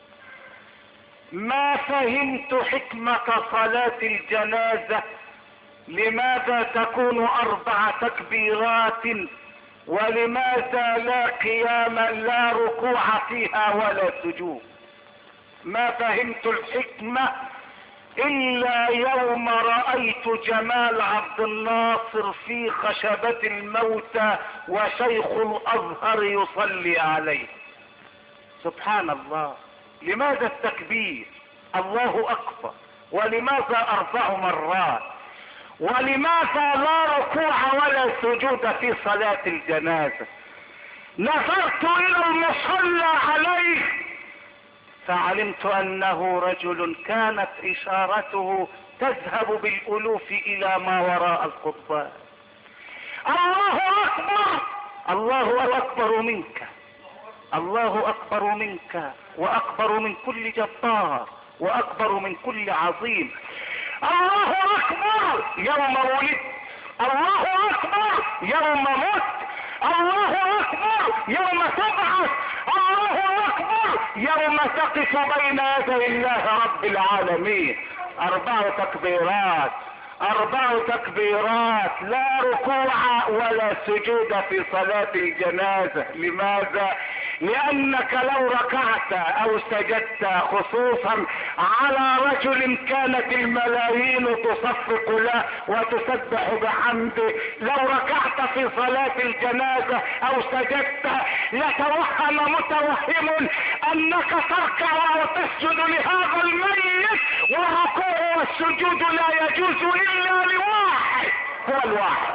ما فهمت حكمة صلاة الجنازة. لماذا تكون 4 تكبيرات ولماذا لا قيام لا ركوع فيها ولا سجود؟ ما فهمت الحكمة الا يوم رأيت جمال عبد الناصر في خشبة الموتى وشيخ الازهر يصلي عليه. سبحان الله. لماذا التكبير الله اكبر؟ ولماذا 4 مرات؟ ولماذا لا ركوع ولا سجود في صلاة الجنازة؟ نظرت الى المصلى عليه فعلمت انه رجل كانت اشارته تذهب بالالوف الى ما وراء القضبان. الله اكبر، الله اكبر منك، الله اكبر منك، واكبر من كل جبار، واكبر من كل عظيم. الله اكبر يوم ولدت، الله اكبر يوم مت، الله اكبر يوم تبعث، الله اكبر يوم تقف بين يدي الله رب العالمين. 4 تكبيرات، 4 تكبيرات، لا ركوع ولا سجود في صلاة الجنازة. لماذا؟ لانك لو ركعت او سجدت خصوصا على رجل كانت الملايين تصفق له وتسبح بحمده، لو ركعت في صلاة الجنازة او سجدت لتوهم متوهم انك تركع او تسجد لهذا الميت، والركوع والسجود لا يجوز الا لواحد، هو الواحد،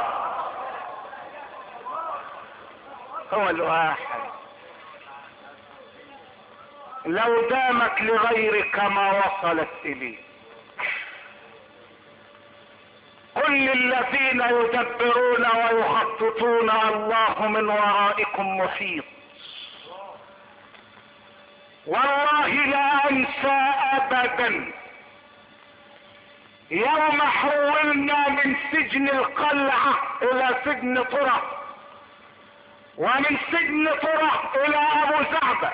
هو الواحد. لو دامت لغيرك ما وصلت اليه. كل الذين يدبرون ويخططون الله من ورائكم محيط. والله لا انسى ابدا يوم حولنا من سجن القلعة الى سجن طرة، ومن سجن طرة الى ابو زعبة،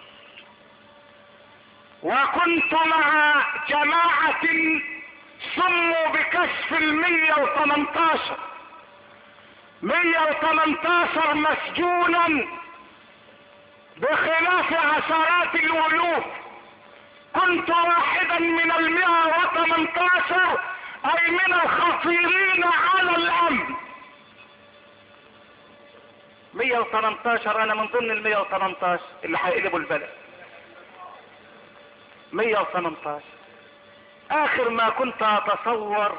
وكنت مع جماعة سموا بكشف 118 مسجونا بخلاف عشرات الالوف. كنت واحدا من 118 اي من الخطيرين على الامن. 118 انا من ضمن 118 اللي هيقلبوا البلد. 118 اخر ما كنت اتصور،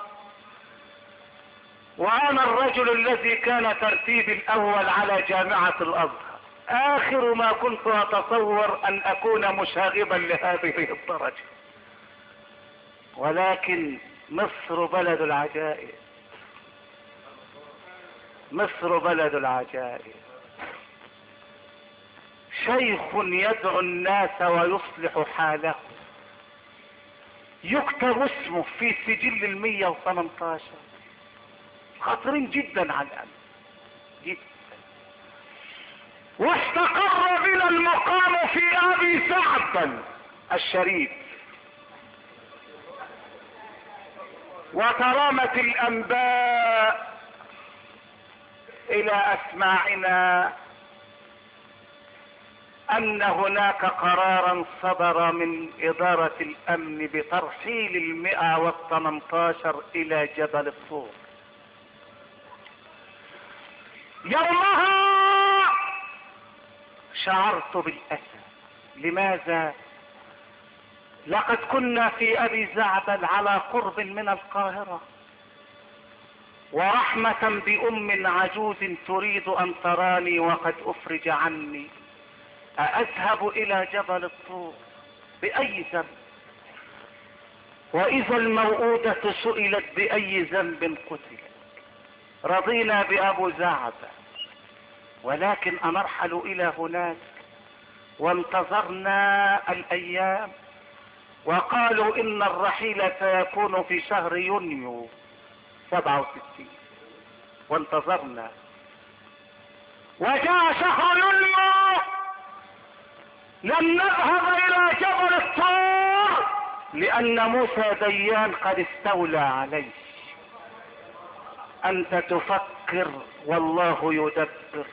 وانا الرجل الذي كان ترتيبي الاول على جامعة الازهر، اخر ما كنت اتصور ان اكون مشاغبا لهذه الدرجة. ولكن مصر بلد العجائب، مصر بلد العجائب. شيخ يدعو الناس ويصلح حاله يكتب اسمه في سجل 118. خطرين جدا على الأمن جدا. واستقر بنا المقام في ابي سعد الشريف، وترامت الانباء الى اسماعنا ان هناك قرارا صدر من ادارة الامن بترحيل 118 الى جبل الطور. يومها شعرت بالاسى. لماذا؟ لقد كنا في ابي زعبل على قرب من القاهرة، ورحمة بام عجوز تريد ان تراني وقد افرج عني، أذهب إلى جبل الطور بأي ذنب؟ وإذا الموءودة سئلت بأي ذنب قتلت. رضينا بأبو زعبة، ولكن أنرحل إلى هناك، وانتظرنا الأيام، وقالوا إن الرحيل سيكون في شهر يونيو 67، وانتظرنا، وجاء شهر يونيو لم نذهب الى جبل الطور لان موسى ديان قد استولى عليه. انت تفكر والله يدبر.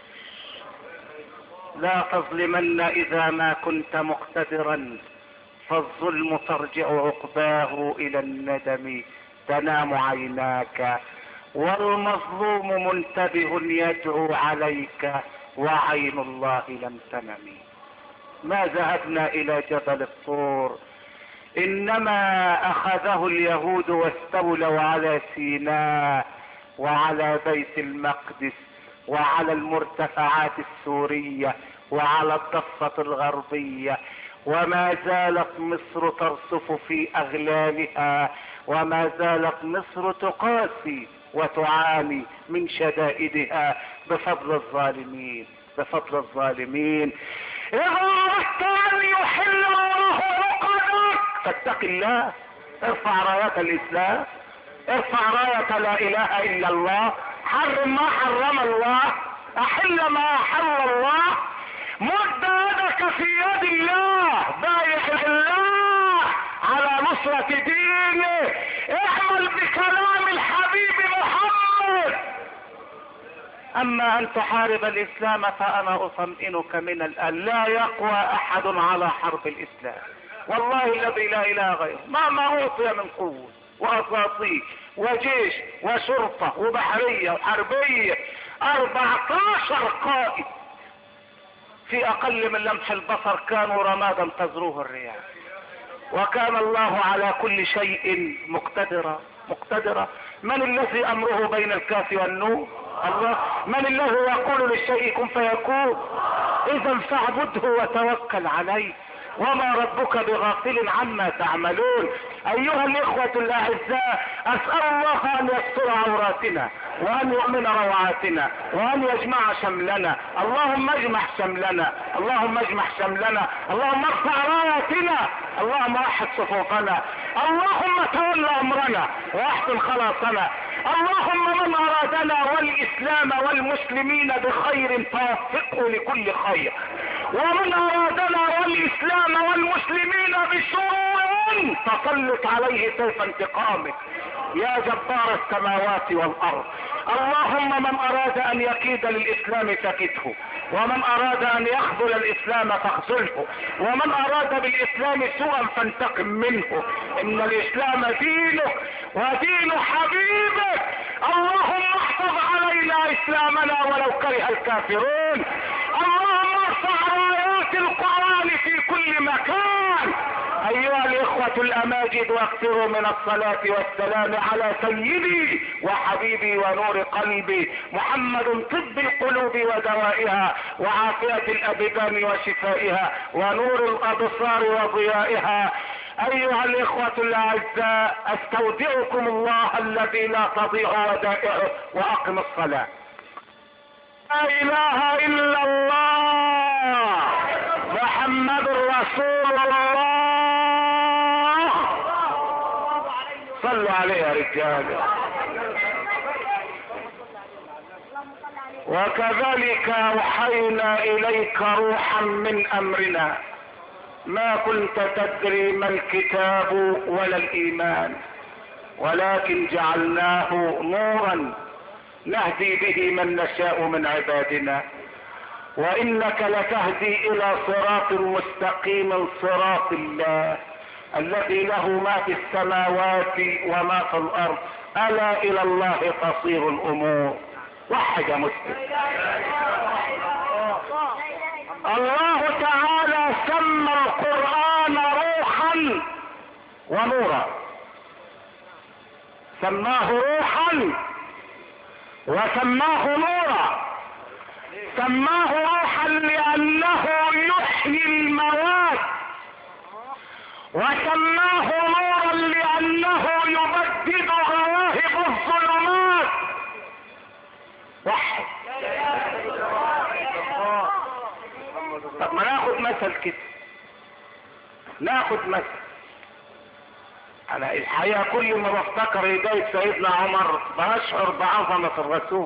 لا تظلمن اذا ما كنت مقتدرا، فالظلم ترجع عقباه الى الندم، تنام عيناك والمظلوم منتبه يدعو عليك، وعين الله لم تنم. ما ذهبنا الى جبل الطور انما اخذه اليهود واستولوا على سيناء وعلى بيت المقدس وعلى المرتفعات السورية وعلى الضفة الغربية، وما زالت مصر ترصف في اغلالها، وما زالت مصر تقاسي وتعاني من شدائدها بفضل الظالمين، بفضل الظالمين. إذا أردت أن يحل الله عقدك فاتق الله، ارفع راية الإسلام، ارفع راية لا إله إلا الله، حرم ما حرم الله، أحل ما أحل الله، مد يدك في يد الله، بايع الله على نصرة دينه، اعمل بكلام الحبيب محمد. اما ان تحارب الاسلام فانا اطمئنك من الان لا يقوى احد على حرب الاسلام، والله الذي لا اله غيره، ما اوصي من قوة واساطيل وجيش وشرطة وبحرية وحربية، 14 قائد في اقل من لمح البصر كانوا رمادا تزروه الرياح، وكان الله على كل شيء مقتدرا. من الذي امره بين الكاف والنون؟ الله. من الذي يقول للشيء كن فيكون؟ اذا فاعبده وتوكل عليه، وما ربك بغافل عما تعملون. ايها الاخوة الاعزاء، اسأل الله ان يستر عوراتنا وان يؤمن روعاتنا وان يجمع شملنا، اللهم اجمع شملنا، اللهم اجمع شملنا، اللهم ارفع راياتنا، اللهم وحد صفوفنا، اللهم تول امرنا واحسن خلاصنا، اللهم من ارادنا والاسلام والمسلمين بخير فوفقه لكل خير، ومن ارادنا والاسلام والمسلمين بسوء فسلط عليه سيف انتقامك يا جبار السماوات والارض. اللهم من اراد ان يكيد للاسلام فكده، ومن اراد ان يخذل الاسلام فاخذله، ومن اراد بالاسلام سوءا فانتقم منه، ان الاسلام دينك ودين حبيبك. اللهم احفظ علينا اسلامنا ولو كره الكافرون، اللهم ارفع رايات القرآن في كل مكان. ايها الاخوة الاماجد، واكثروا من الصلاة والسلام على سيدي وحبيبي ونور قلبي محمد، طب القلوب ودوائها وعافية الابدان وشفائها ونور الابصار وضيائها. ايها الاخوة الاعزاء، استودعكم الله الذي لا تضيع ودائعه، واقم الصلاة. لا اله الا الله محمد رسول الله. صلوا عليه يا رجال. وكذلك اوحينا اليك روحا من امرنا ما كنت تدري ما الكتاب ولا الايمان، ولكن جعلناه نورا نهدي به من نشاء من عبادنا، وانك لتهدي الى صراط مستقيم، صراط الله الذي له ما في السماوات وما في الارض، الا الى الله تصير الامور. وحد يا مسلم. الله تعالى سمى القرآن روحا ونورا، سماه روحا وسماه نورا. سماه روحا لأنه يحيي المواد، وسماه نورا لأنه يبدد غواهب الظلمات. وحد. طب ما ناخد مثل كده، ناخد مثل. انا الحقيقة كل ما بفتكر هداية سيدنا عمر بشعر بعظمة الرسول.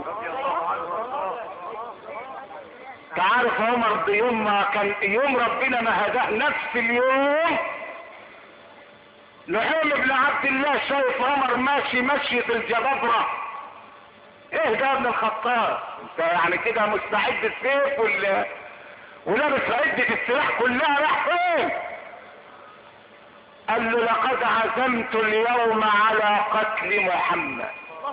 تعرف عمر بيوم ما كان يوم ربنا ما هداه، نفس اليوم نعيم بن عبد الله شايف عمر ماشي في الجبابرة. ايه ده ابن الخطاب؟ انت يعني كده مستعد السيف ولابس عدة السلاح كلها، راح فين؟ قال له لقد عزمت اليوم على قتل محمد.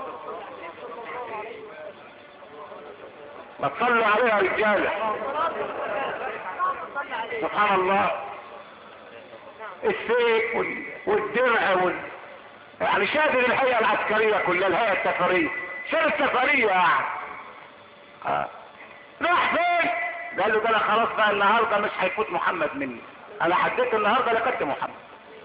ما تصلوا عليها رجالة. سبحان الله. السيف والدرع يعني شادر الهيئة العسكرية كلها، الهيئة السفرية، شادر السفرية يعني. راح فين؟ قال له ده انا خلاص بقى النهارده مش هيفوت محمد مني، انا حددت النهارده لقيت محمد.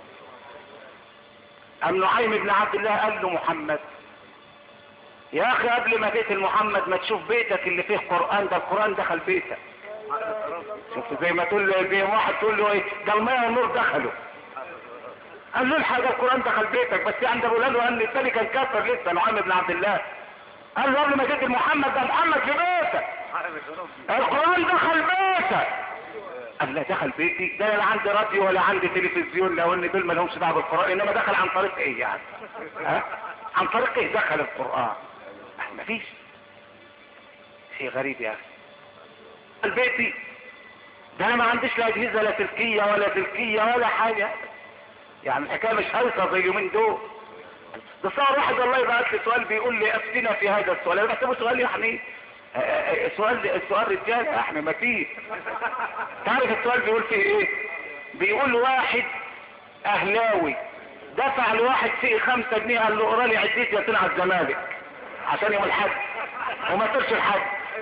قام نعيم بن عبد الله قال له محمد يا اخي قبل ما تقتل محمد ما تشوف بيتك اللي فيه قرآن، ده القرآن دخل بيتك. شوف زي ما تقول له زي واحد تقول له ايه ده الماء والنور دخلوا. قال له الحق ده القرآن دخل بيتك، بس يعني ده بيقول له ان الثاني كان كافر لسه نعيم بن عبد الله. قال له قبل ما تقتل محمد ده محمد في بيتك، القرآن دخل بيتك. قال لا دخل بيتي؟ ده لا عندي راديو ولا عندي تلفزيون، لو ان دول ما لهمش دعوه بالقرآن، انما دخل عن طريق ايه يعني؟ عن طريق ايه دخل القرآن؟ مفيش شيء غريب يا اخي. بيتي ده انا ما عنديش لا اجهزه لا تركيه ولا تركيه ولا حاجه، يعني الحكايه مش هلطه زي اليومين دول. ده صار واحد والله بعت لي سؤال بيقول لي افتنا في هذا السؤال، انا بحسبه سؤال يعني السؤال رجال احنا ما فيه. تعرف السؤال بيقول فيه ايه؟ بيقول واحد اهلاوي دفع لواحد فيه 5 جنيه قال له اقرا لي عديت يا على الزمالك عشان يوم الحد وما ترش الحد.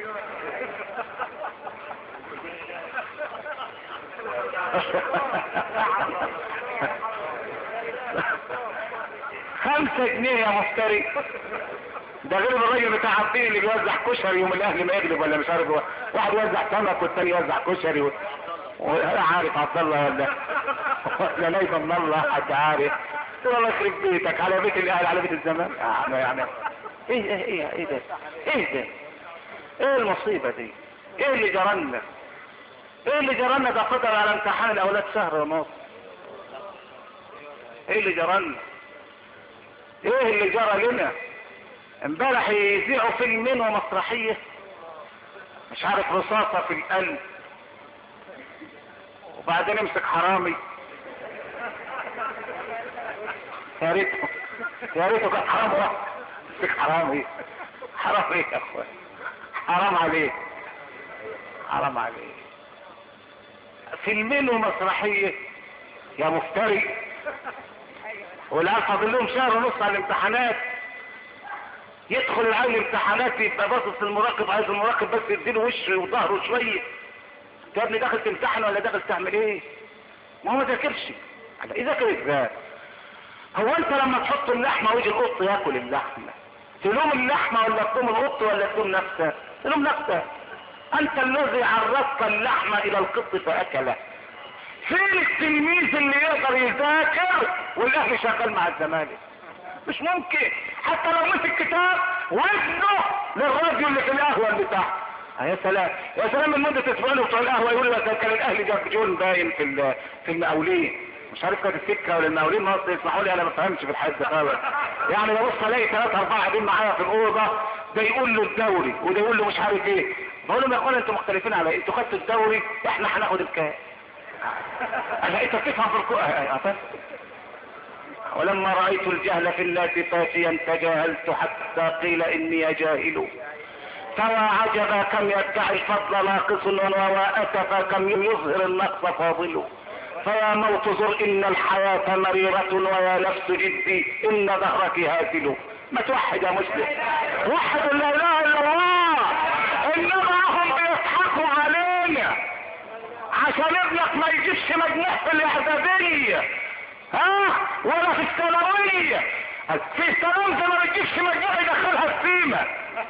خمسة جنيه يا مفتري، ده غير الراجل بتاع الدين اللي بيوزع كشري يوم الاهلي ما يغلب ولا مش عارف، واحد يوزع سمك والتاني يوزع كشري ولا عارف عبد الله ولا نايبه من الله حد عارف. والله يخرب بيتك على بيت الاهلي على بيت الزمان يعني ايه ده ايه المصيبه دي؟ ايه اللي جرالنا؟ ايه اللي جرالنا؟ ده قدر على امتحان الاولاد شهر ونص. ايه اللي جرالنا؟ ايه اللي جرى لنا؟ امبارح يذيعوا فيلمين ومسرحيه مش عارف رصاصه في القلب، وبعدين امسك حرامي. يا ريته كان حرام واحد امسك حرامي يا اخوان، حرام عليه فيلمين ومسرحيه يا مفتري. والعيال فاضل لهم شهر ونص على الامتحانات، يدخل العيال الامتحانات يبقى باصص المراقب، عايز المراقب بس يديله وشه وظهره شويه. يا ابني داخل تمتحن ولا داخل تعمل ايه؟ ما هو ما ذاكرش. يذاكر ازاي؟ هو انت لما تحط اللحمه ويجي القط ياكل اللحمه تلوم اللحمه ولا تلوم القط ولا تلوم نفسك؟ تلوم نفسك. انت الذي عرضت اللحمه الى القط فاكله. فين التلميذ اللي يقدر يذاكر والاهل شغال مع الزمالك؟ مش ممكن. حتى لو مسك كتاب وزنه للراديو اللي في القهوه اللي تحت. يا سلام يا سلام، من مده اسبوعين بتوع القهوه يقول لك كان الاهلي جاب جون باين في المقاولين، مش عارف كانت السكه ولا المقاولين مصر. يسمحوا لي انا ما بفهمش في الحاج خالص يعني. ببص الاقي 3 4 قاعدين معايا في الاوضه، ده يقول له الدوري وده يقول له مش عارف ايه. بقول لهم يا اخوانا انتوا مختلفين على ايه؟ انتوا خدتوا الدوري احنا هناخد الكاس. انا انت بتفهم في الكوره. ولما رايت الجهل في الناس فاتيا تجاهلت حتى قيل اني جاهل. فوا عجبا كم يدعي الفضل ناقص ووا اسفا كم يظهر النقص فاضل. فيا موت زر ان الحياة مريرة ويا نفس جدي ان ظهرك هازل. ما توحد يا مسلم، وحد لا اله الا الله. انما هم بيضحكوا علينا عشان ابنك ما يجيبش مجموع في الاعدادية ولا في الثانوية. في الثانوية ما بيجيبش مجموع يدخلها السيمة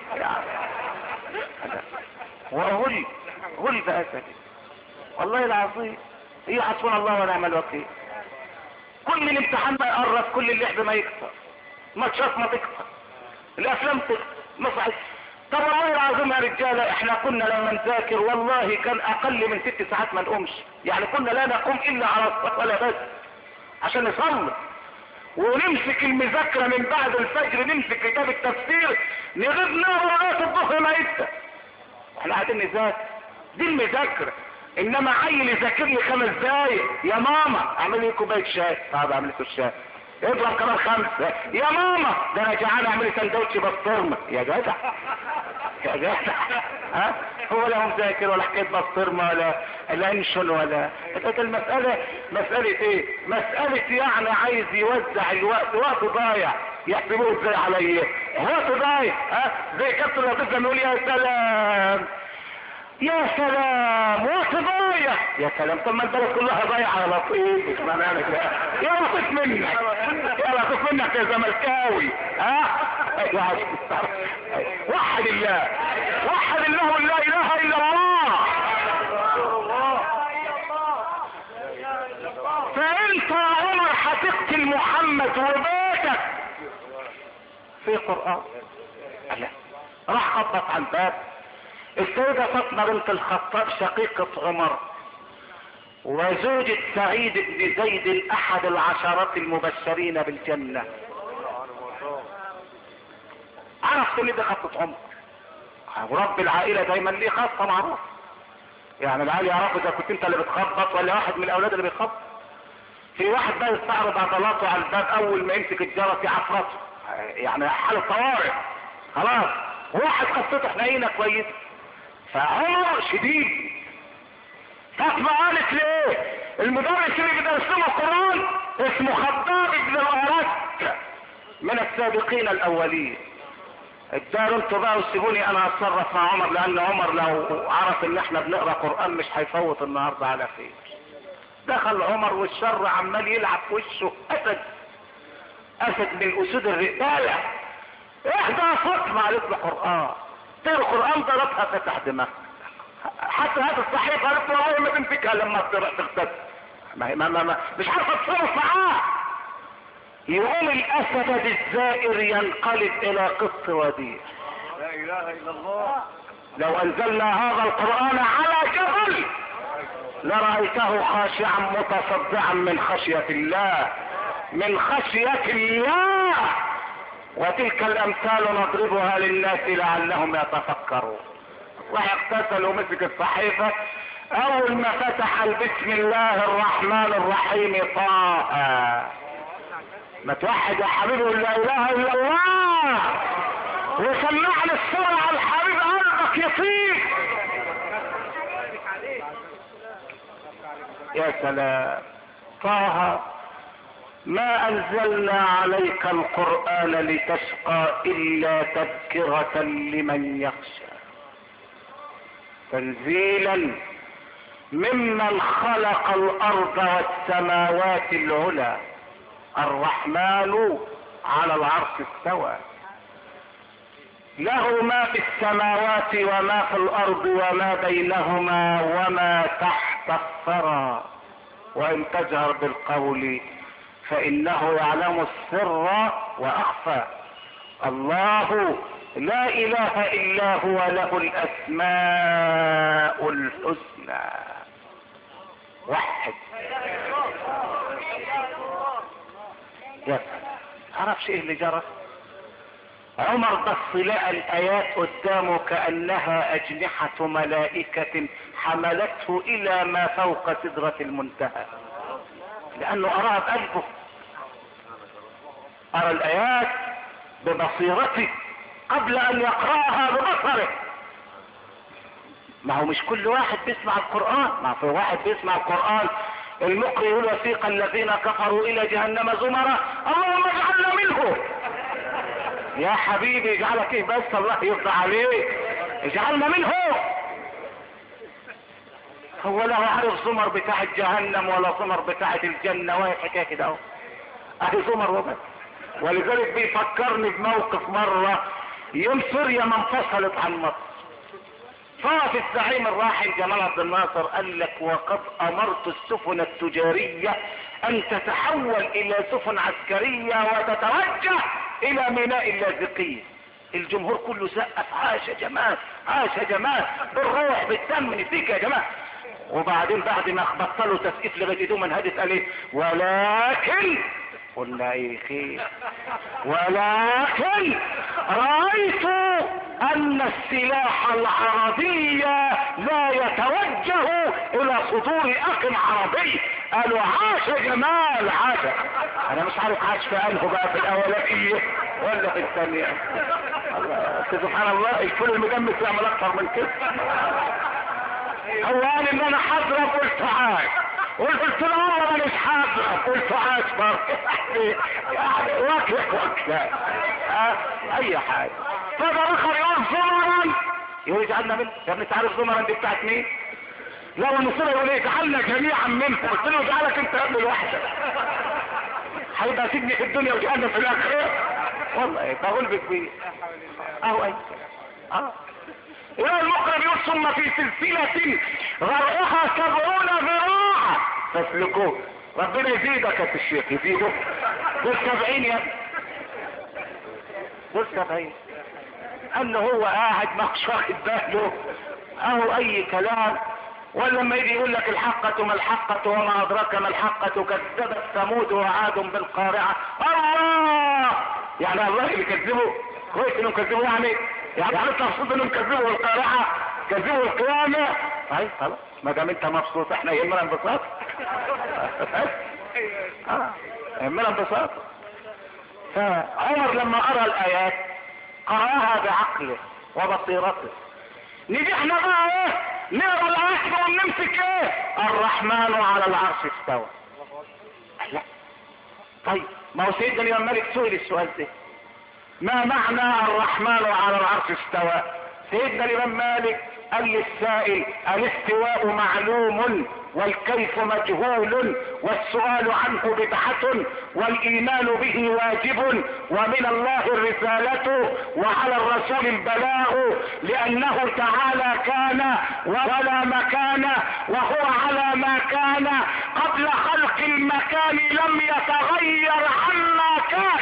غل بأسد. والله العظيم هي حسبنا الله ونعم الوكيل. كل الامتحان ما يقرب، كل اللعب ما يكسر، ماتشات ما تكسر، الافلام تكسر، ما صحيح. طب والله العظيم يا رجاله احنا كنا لما نذاكر والله كان اقل من 6 ساعات ما نقومش، يعني كنا لا نقوم الا على الصلاه بس عشان نصلي، ونمسك المذاكره من بعد الفجر، نمسك كتاب التفسير نغيب نار لغايه الظهر ما يبدا احنا قاعدين نذاكر. دي المذاكره. انما عيل يذاكر لي 5 دقايق يا ماما اعمل لي كوبايه شاي، طب اعمل لي الشاي، اضرب كمان 5 يا ماما ده انا جعان اعمل لي سندوتش بسطرمه. يا جدع ها؟ هو لا هو مذاكر ولا حكايه بسطرمه ولا انشل ولا المساله مساله ايه؟ مساله يعني عايز يوزع الوقت، وقت ضايع يحسبوه ازاي عليه؟ وقت ضايع، ها؟ زي كابتن لطيف لما يقول يا سلام يا سلام وقت ضايع، يا سلام طب ما البلد كلها ضايعه يا لطيف، مش معنى كده يا لطيف منك، يا لطيف منك يا زملكاوي، ها؟ وحد الله، وحد الله لا اله الا الله. فانت يا عمر هتقتل محمد وبيتك في قرآن. راح خبط على الباب، السيدة فاطمة بنت الخطاب شقيقة عمر وزوجة سعيد بن زيد احد العشرات المبشرين بالجنة، عرفت ان دي خطة عمر، ورب العائلة دايما ليه خاصة معروف، يعني العائلة يعرف اذا كنت انت اللي بتخبط ولا واحد من الاولاد اللي بيخبط. في واحد بقى يستعرض عضلاته على الباب اول ما يمسك الجرس يعفرته، يعني حالة طوارئ خلاص، واحد خطته حنينة كويس، فعمر شديد. فاطمة قالت ليه؟ المدرس اللي بيدرس لهم القرآن اسمه خباب بن الأرد من السابقين الاولين، اداروا انتوا بقى وسيبوني انا اتصرف مع عمر، لان عمر لو عرف ان احنا بنقرا قرآن مش هيفوت النهارده على خير. دخل عمر والشر عمال يلعب في وشه، اسد من اسود الرجاله، احدى فاطمة قالت له قرآن، تقرا قرآن ضربها فتح دماغها، حتى هذا الصحيح قالت له والله ما تمسكها لما تغتسل، ما مش عارفه تتصرف معاه. يقوم الاسد الزائر ينقلب الى قط وديع. لا اله الا الله. لو انزلنا هذا القرآن على جبل لرأيته خاشعا متصدعا من خشية الله، من خشية الله. وتلك الامثال نضربها للناس لعلهم يتفكرون. واغتسل ومسك الصحيفة، اول ما فتح بسم الله الرحمن الرحيم طه، ما توحد يا حبيبي لا اله الا الله وسمعني الصلاة على الحبيب قلبك يطير. يا سلام، طه ما انزلنا عليك القرآن لتشقى الا تذكرة لمن يخشى، تنزيلا ممن خلق الارض والسماوات العلى، الرحمن على العرش استوى، له ما في السماوات وما في الارض وما بينهما وما تحت الثرى، وان تجهر بالقول فانه يعلم السر واخفى، الله لا اله الا هو له الاسماء الحسنى. وحد يا عرفش ايه اللي جرى؟ عمر بص لقى الايات قدامه كانها اجنحة ملائكة حملته الى ما فوق سدرة المنتهى، لانه اراها بقلبه، ارى الايات ببصيرته قبل ان يقرأها ببصره. ما هو مش كل واحد بيسمع القرآن، ما في واحد بيسمع القرآن المقرئ يقول وسيق الذين كفروا الى جهنم زمرا اللهم اجعلنا منه. يا حبيبي اجعلك ايه بس، الله يرضى عليك، اجعلنا منه. هو لا عارف زمر بتاعت جهنم ولا زمر بتاعت الجنة، وهي حكاية كده اهو، اهي زمر وبس. ولذلك بيفكرني بموقف مرة يوم سوريا ما انفصلت عن مصر، ففي الزعيم الراحل جمال عبد الناصر قال لك وقد امرت السفن التجارية ان تتحول الى سفن عسكرية وتتوجه الى ميناء اللاذقية. الجمهور كله سقف، عاش يا جماعة، عاش يا جماعة، بالروح بالدم نديك يا جماعة. وبعدين بعد ما بطلوا تسقيف لغاية ايدهم انهدت قال ايه؟ ولكن قلنا ايه خير، ولكن رأيت ان السلاح العربي لا يتوجه الى صدور اخ عربي. قالوا عاش يا جمال، عاش. انا مش عارف عاش في قلبه بقى في الاولانية ولا في الثانية. سبحان الله، الفول المجمس يعمل اكتر من كده. هو قال ان انا هضرب، قلت عاش. قلت له والله انا مش هضرب، قلت عاش برضه. يعني وكله اي حاجه. فده اخر يقول زمرا، يقول اجعلنا منه. يا ابني انت عارف زمرا دي بتاعت مين؟ لو المصيبه يقول ايه اجعلنا جميعا منكم، قلت له اجعلك انت يا ابني لوحدك. هيبقى سيبني في الدنيا وجهنم في الاخره. والله بقول بكبير اهو اي يقول المقرب يقول ثم في سلسله غرقها 70 ذراعا فاسلكوه. ربنا يزيدك يا الشيخ، يزيدك. دول 70 يا ابني، دول 70. انه هو قاعد مش واخد باله اهو اي كلام. ولما يجي يقول لك الحقة ما الحقة وما ادراك ما الحقة كذبت ثمود وعاد بالقارعة. الله، يعني الله اللي كذبوا كويس انهم كذبوا، يعني انت مبسوط انهم كذبوا القارعة، كذبوا القيامة. طيب خلاص ما دام انت مبسوط احنا يهمنا انبساط. يهمنا انبساط. فعمر لما قرأ الايات قرأها بعقله وبصيرته. نيجي احنا بقى ايه نقرا الايات ونمسك ايه الرحمن على العرش استوى. لا طيب ما هو سيدنا الامام مالك سئل السؤال ده، ما معنى الرحمن على العرش استوى؟ سيدنا الامام مالك قال للسائل الاستواء معلوم والكيف مجهول والسؤال عنه بدعة والايمان به واجب ومن الله الرسالة وعلى الرسول البلاغ لانه تعالى كان ولا مكان وهو على ما كان قبل خلق المكان لم يتغير عما كان.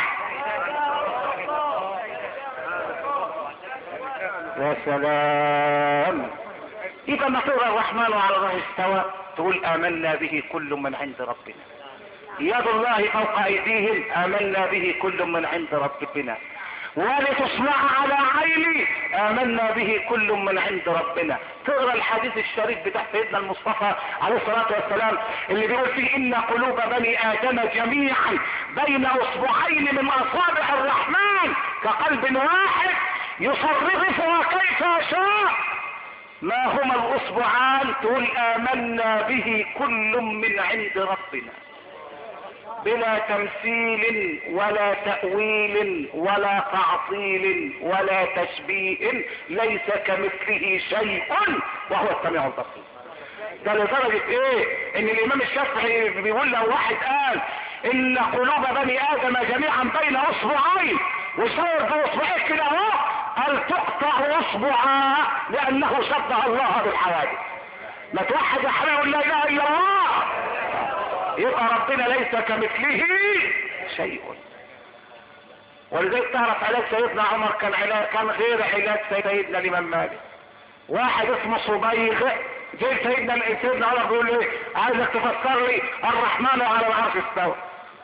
يا سلام. اذا ما تقرا الرحمن على العرش استوى تقول امنا به كل من عند ربنا. يد الله فوق ايديهم امنا به كل من عند ربنا. ولتصنع على عيني امنا به كل من عند ربنا. تقرا الحديث الشريف بتاع سيدنا المصطفى عليه الصلاه والسلام اللي بيقول فيه ان قلوب بني ادم جميعا بين اصبعين من اصابع الرحمن كقلب واحد يصرفها كيف يشاء. ما هما الاصبعان؟ تقول امنا به كل من عند ربنا بلا تمثيل ولا تأويل ولا تعطيل ولا تشبيه، ليس كمثله شيء وهو السميع البصير. ده لدرجة ايه ان الامام الشافعي بيقول لو واحد قال ان قلوب بني ادم جميعا بين اصبعين وصور باصبعين كده اهو قال تقطع اصبعا لانه شبه الله بالحوادث. ما توحد يا حبيبي لا اله الا الله، يبقى ربنا ليس كمثله شيء. ولذلك تعرف علاج سيدنا عمر كان غير علاج سيدنا الامام مالك. واحد اسمه صبيغ جاي سيدنا عمر بيقول له ايه عايزك تفسر لي الرحمن على العرش استوى.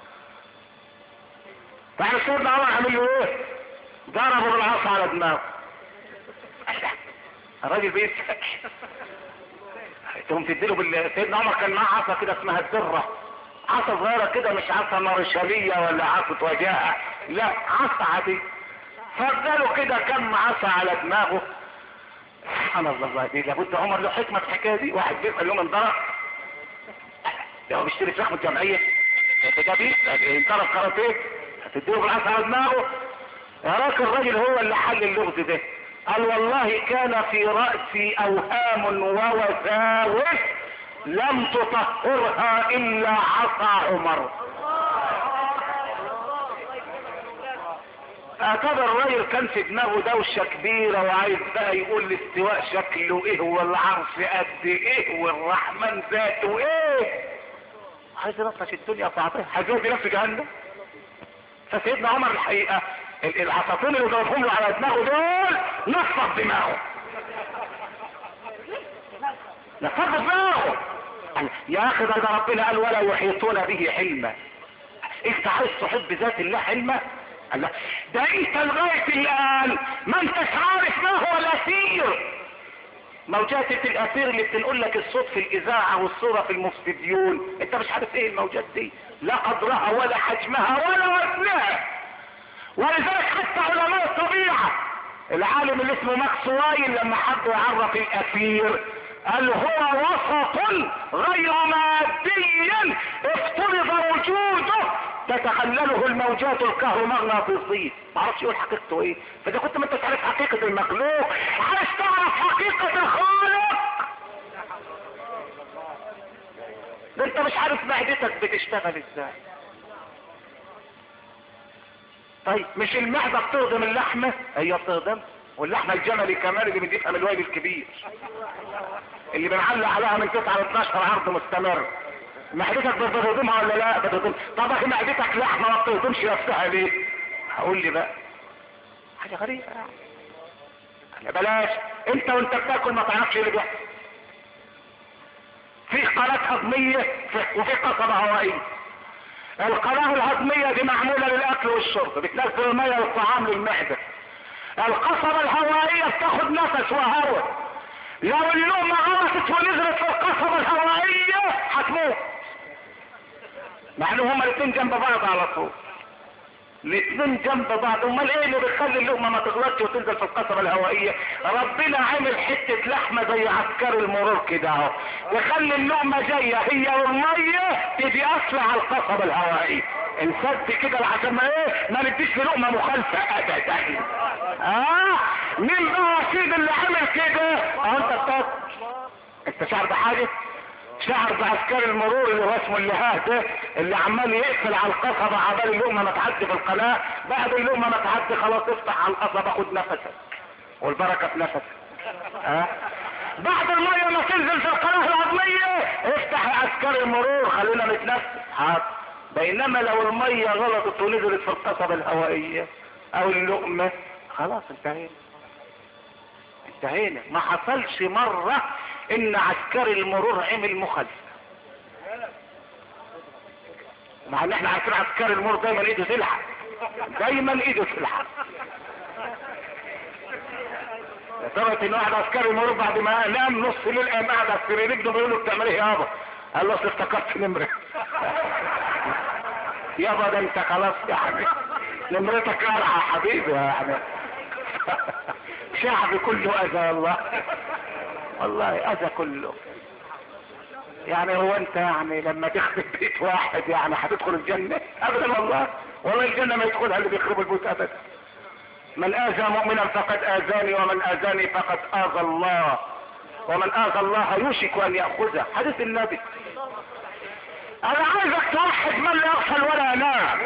فاحنا سيدنا عمر عمل له ايه؟ ضربه بالعصا على دماغه. الراجل بيسكت تقوم تديله سيدنا عمر كان معاه عصا كده اسمها الدره، عصا صغيره كده مش عصا مارشاليه ولا عصا وجاهه، لا عصا عادي. فاداله كده كم عصا على دماغه. سبحان الله، دي لابد عمر له حكمه في الحكايه دي. واحد بيسال يوم انضرب لو بيشتري فراخ من الجمعيه ده بيسال انضرب كاراتيه هتديله بالعصا على دماغه. يا راجل الراجل هو اللي حل اللغز ده. قال والله كان في رأسي اوهام ووساوس لم تطهرها الا عصا عمر. اعتبر الراجل كان في دماغه دوشه كبيره وعايز بقى يقول الاستواء شكله ايه والعرش قد ايه والرحمن ذاته ايه، عايز ينطش الدنيا في عطيه، هيجوز نفسه جهنم. فسيدنا عمر الحقيقه العصافين اللي ضربهم له على دماغه دول نفض دماغه، نفض دماغه. يا اخي ده ربنا قال ولا يحيطون به علما. انت عايز تحب ذات الله علما؟ قال لا ده انت لغايه الان ما انتش عارف ما هو الاثير. موجات الاثير اللي بتنقل لك الصوت في الاذاعه والصوره في المستديون، انت مش عارف ايه الموجات دي، لا قدرها ولا حجمها ولا وزنها. ولذلك حتى علماء الطبيعة، العالم اللي اسمه ماكس وايل لما حب يعرف الاثير قال هو وسط غير مادي افترض وجوده تتخلله الموجات الكهرومغناطيسية. ما اعرفش يقول حقيقته ايه. فاذا كنت ما انت تعرف حقيقة المخلوق عايز تعرف حقيقة الخالق، ده انت مش عارف معدتك بتشتغل ازاي. طيب مش المعدة بتهضم اللحمة؟ هي بتهضم، واللحمة الجملي كمان اللي بنضيفها من الويل الكبير اللي بنعلق عليها من 9 ل 12 عرض مستمر. معدتك بتهضمها ولا لا؟ بتهضم. طب اخي معدتك لحمة ما بتهضمش نفسها ليه؟ هقول لي بقى حاجة غريبة يعني. بلاش انت وانت بتاكل ما تعرفش ايه اللي بيحصل. في قناة هضمية وفي قصبة هوائية. القناة الهضمية دي معمولة للاكل والشرب، بتنزل المية والطعام للمعدة. القصبة الهوائية بتاخد نفس وهواء. لو اللقمة غلطت ونزلت في القصبة الهوائية هتموت، مع ان هما الاتنين جنب بعض على طول. الاتنين جنب بعض. امال ايه اللي بيخلي اللقمة ما تغلطش وتنزل في القصبة الهوائية؟ ربنا عامل حتة لحمة زي عسكر المرور كده اهو، يخلي اللقمة جاية هي والمية تيجي اصلا على القصبة الهوائية. انسد كده عشان ما ايه ما نديش لقمة مخالفة ابدا. مين بقى سيد اللي عمل كده؟ انت بتاكل. انت شعر بحاجة؟ شعر بعسكري المرور اللي هو اسمه اللهاه ده، اللي عمال يقفل على القصبة عبال اللقمة ما تعدي في القناة. بعد اللقمة ما تعدي خلاص افتح على القصبة خد نفسك والبركة في نفسك. بعد المية ما تنزل في القناة الهضمية افتح يا عسكري المرور خلينا نتنفس. بينما لو المية غلطت ونزلت في القصبة الهوائية او اللقمة خلاص انتهينا. ما حصلش مرة ان عسكري المرور عمل مخالفة، مع ان احنا عارفين عسكري المرور دايما ايده سلحة، دايما ايده سلحة. لدرجة ان واحد عسكري المرور بعد ما نام نص الليل قام قاعد على السرير رجله بيقول له بتعمل ايه يابا؟ قال له اصل افتكرت نمرة. يابا ده انت خلاص يعني نمرتك قارعة يا حبيبي يعني. شعبي كله اذى والله اذى كله. يعني هو انت يعني لما تخرب بيت واحد يعني هتدخل الجنة؟ ابدا والله الجنة ما يدخلها اللي بيخرب البيوت ابدا. من اذى مؤمنا فقد اذاني ومن اذاني فقد اذى الله ومن اذى الله يوشك ان يأخذه. حديث النبي. انا عايزك توحد من لا يغفل ولا ينام.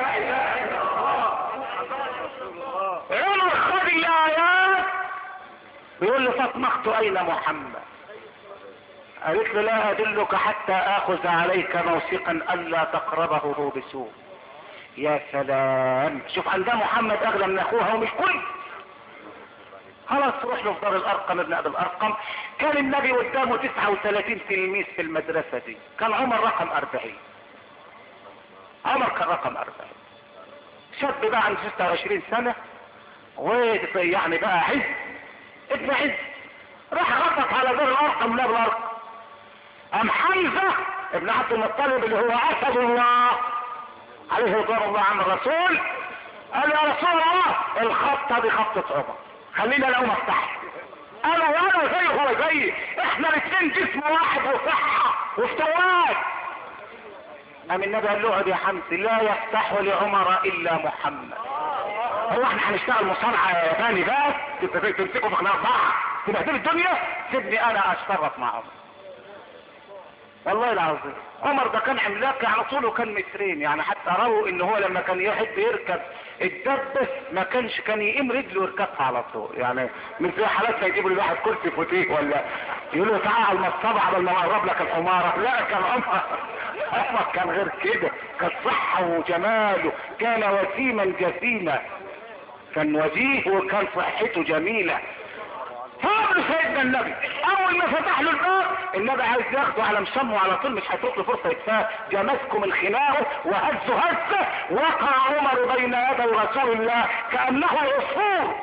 عمر خد الايات بيقول له فاطمخت اين محمد؟ قالت له لا ادلك حتى اخذ عليك موثقا الا تقربه بسوء. يا سلام، شوف عندها محمد اغلى من اخوها ومش كل. خلاص روح له في دار الارقم ابن ابي الارقم. كان النبي قدامه 39 تلميذ في المدرسة دي، كان عمر رقم 40. عمر كان رقم 40. شاب بقى عنده 26 سنة ويعني بقى عز ابن عز. راح غطت على دار الارقم لا بالارقم. ام حمزة ابن عبد المطلب اللي هو اسد الله عليه رضوان الله عن الرسول قال يا رسول الله الخطة دي خطة عمر، خلينا لو مفتاح انا وانا زي هو زي، احنا الاثنين جسم واحد وصحة وافتوات. قام النبي قال له اقعد يا حمزة لا يفتح لعمر الا محمد. هو احنا هنشتغل مصارعة يا ثاني بس تمسكوا في خناق بعض تبهدل الدنيا؟ سيبني انا اشترك مع عمر. والله العظيم عمر ده كان عملاق يعني طوله كان مترين يعني، حتى رووا ان هو لما كان يحب يركب الدبة ما كانش كان يقيم رجله ويركبها على طول. يعني من زي حالاتنا يجيبوا لي واحد كرسي فوتيه ولا يقولوا تعال على المصطبة قبل ما اقرب لك الحمارة. لا كان عمر كان غير كده، كان صحة وجماله، كان وسيما جسيما، كان وجيه وكان صحته جميلة. فقبل سيدنا النبي اول ما فتح له الباب النبي عايز ياخده على مشمه على طول، مش هيترك له فرصه يتفاه، جا ماسكه من خناقه وهزه هزه. وقع عمر بين يدي رسول الله كانه عصفور.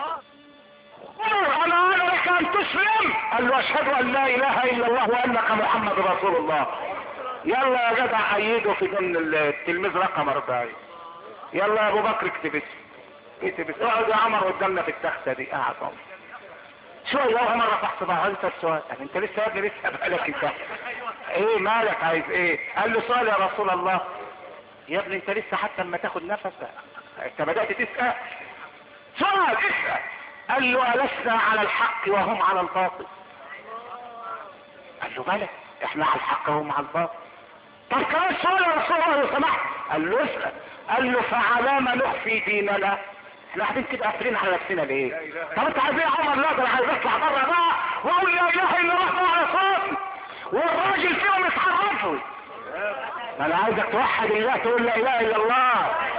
عمر انا لك ان تسلم؟ قال له اشهد ان لا اله الا الله وانك محمد رسول الله. يلا يا جدع ايده في ضمن التلميذ رقم 40. يلا يا ابو بكر اكتب اسمه. اقعد يا عمر قدامنا في التخته دي، قاعد شويه. يا عمر رفع صباعه، انت السؤال انت لسه يا ابني لسه بقالك انت ايه مالك عايز ايه؟ قال له سؤال يا رسول الله. يا ابني انت لسه حتى لما تاخد نفسك انت بدات تسال سؤال، اسال. قال له ألسنا على الحق وهم على الباطل؟ قال له بلى، احنا على الحق وهم على الباطل. طب كمان سؤال يا رسول الله لو سمحت. قال له اسال. قال له فعلى ما نخفي ديننا؟ احنا قاعدين كده قافلين على نفسنا ليه؟ طب انت عايز ايه يا عمر؟ لا ده انا عايز اطلع بره بقى واقول لا اله الا الله على صوتي والراجل فيهم يتحرفوا. انا عايزك توحد الله، تقول لا اله الا الله.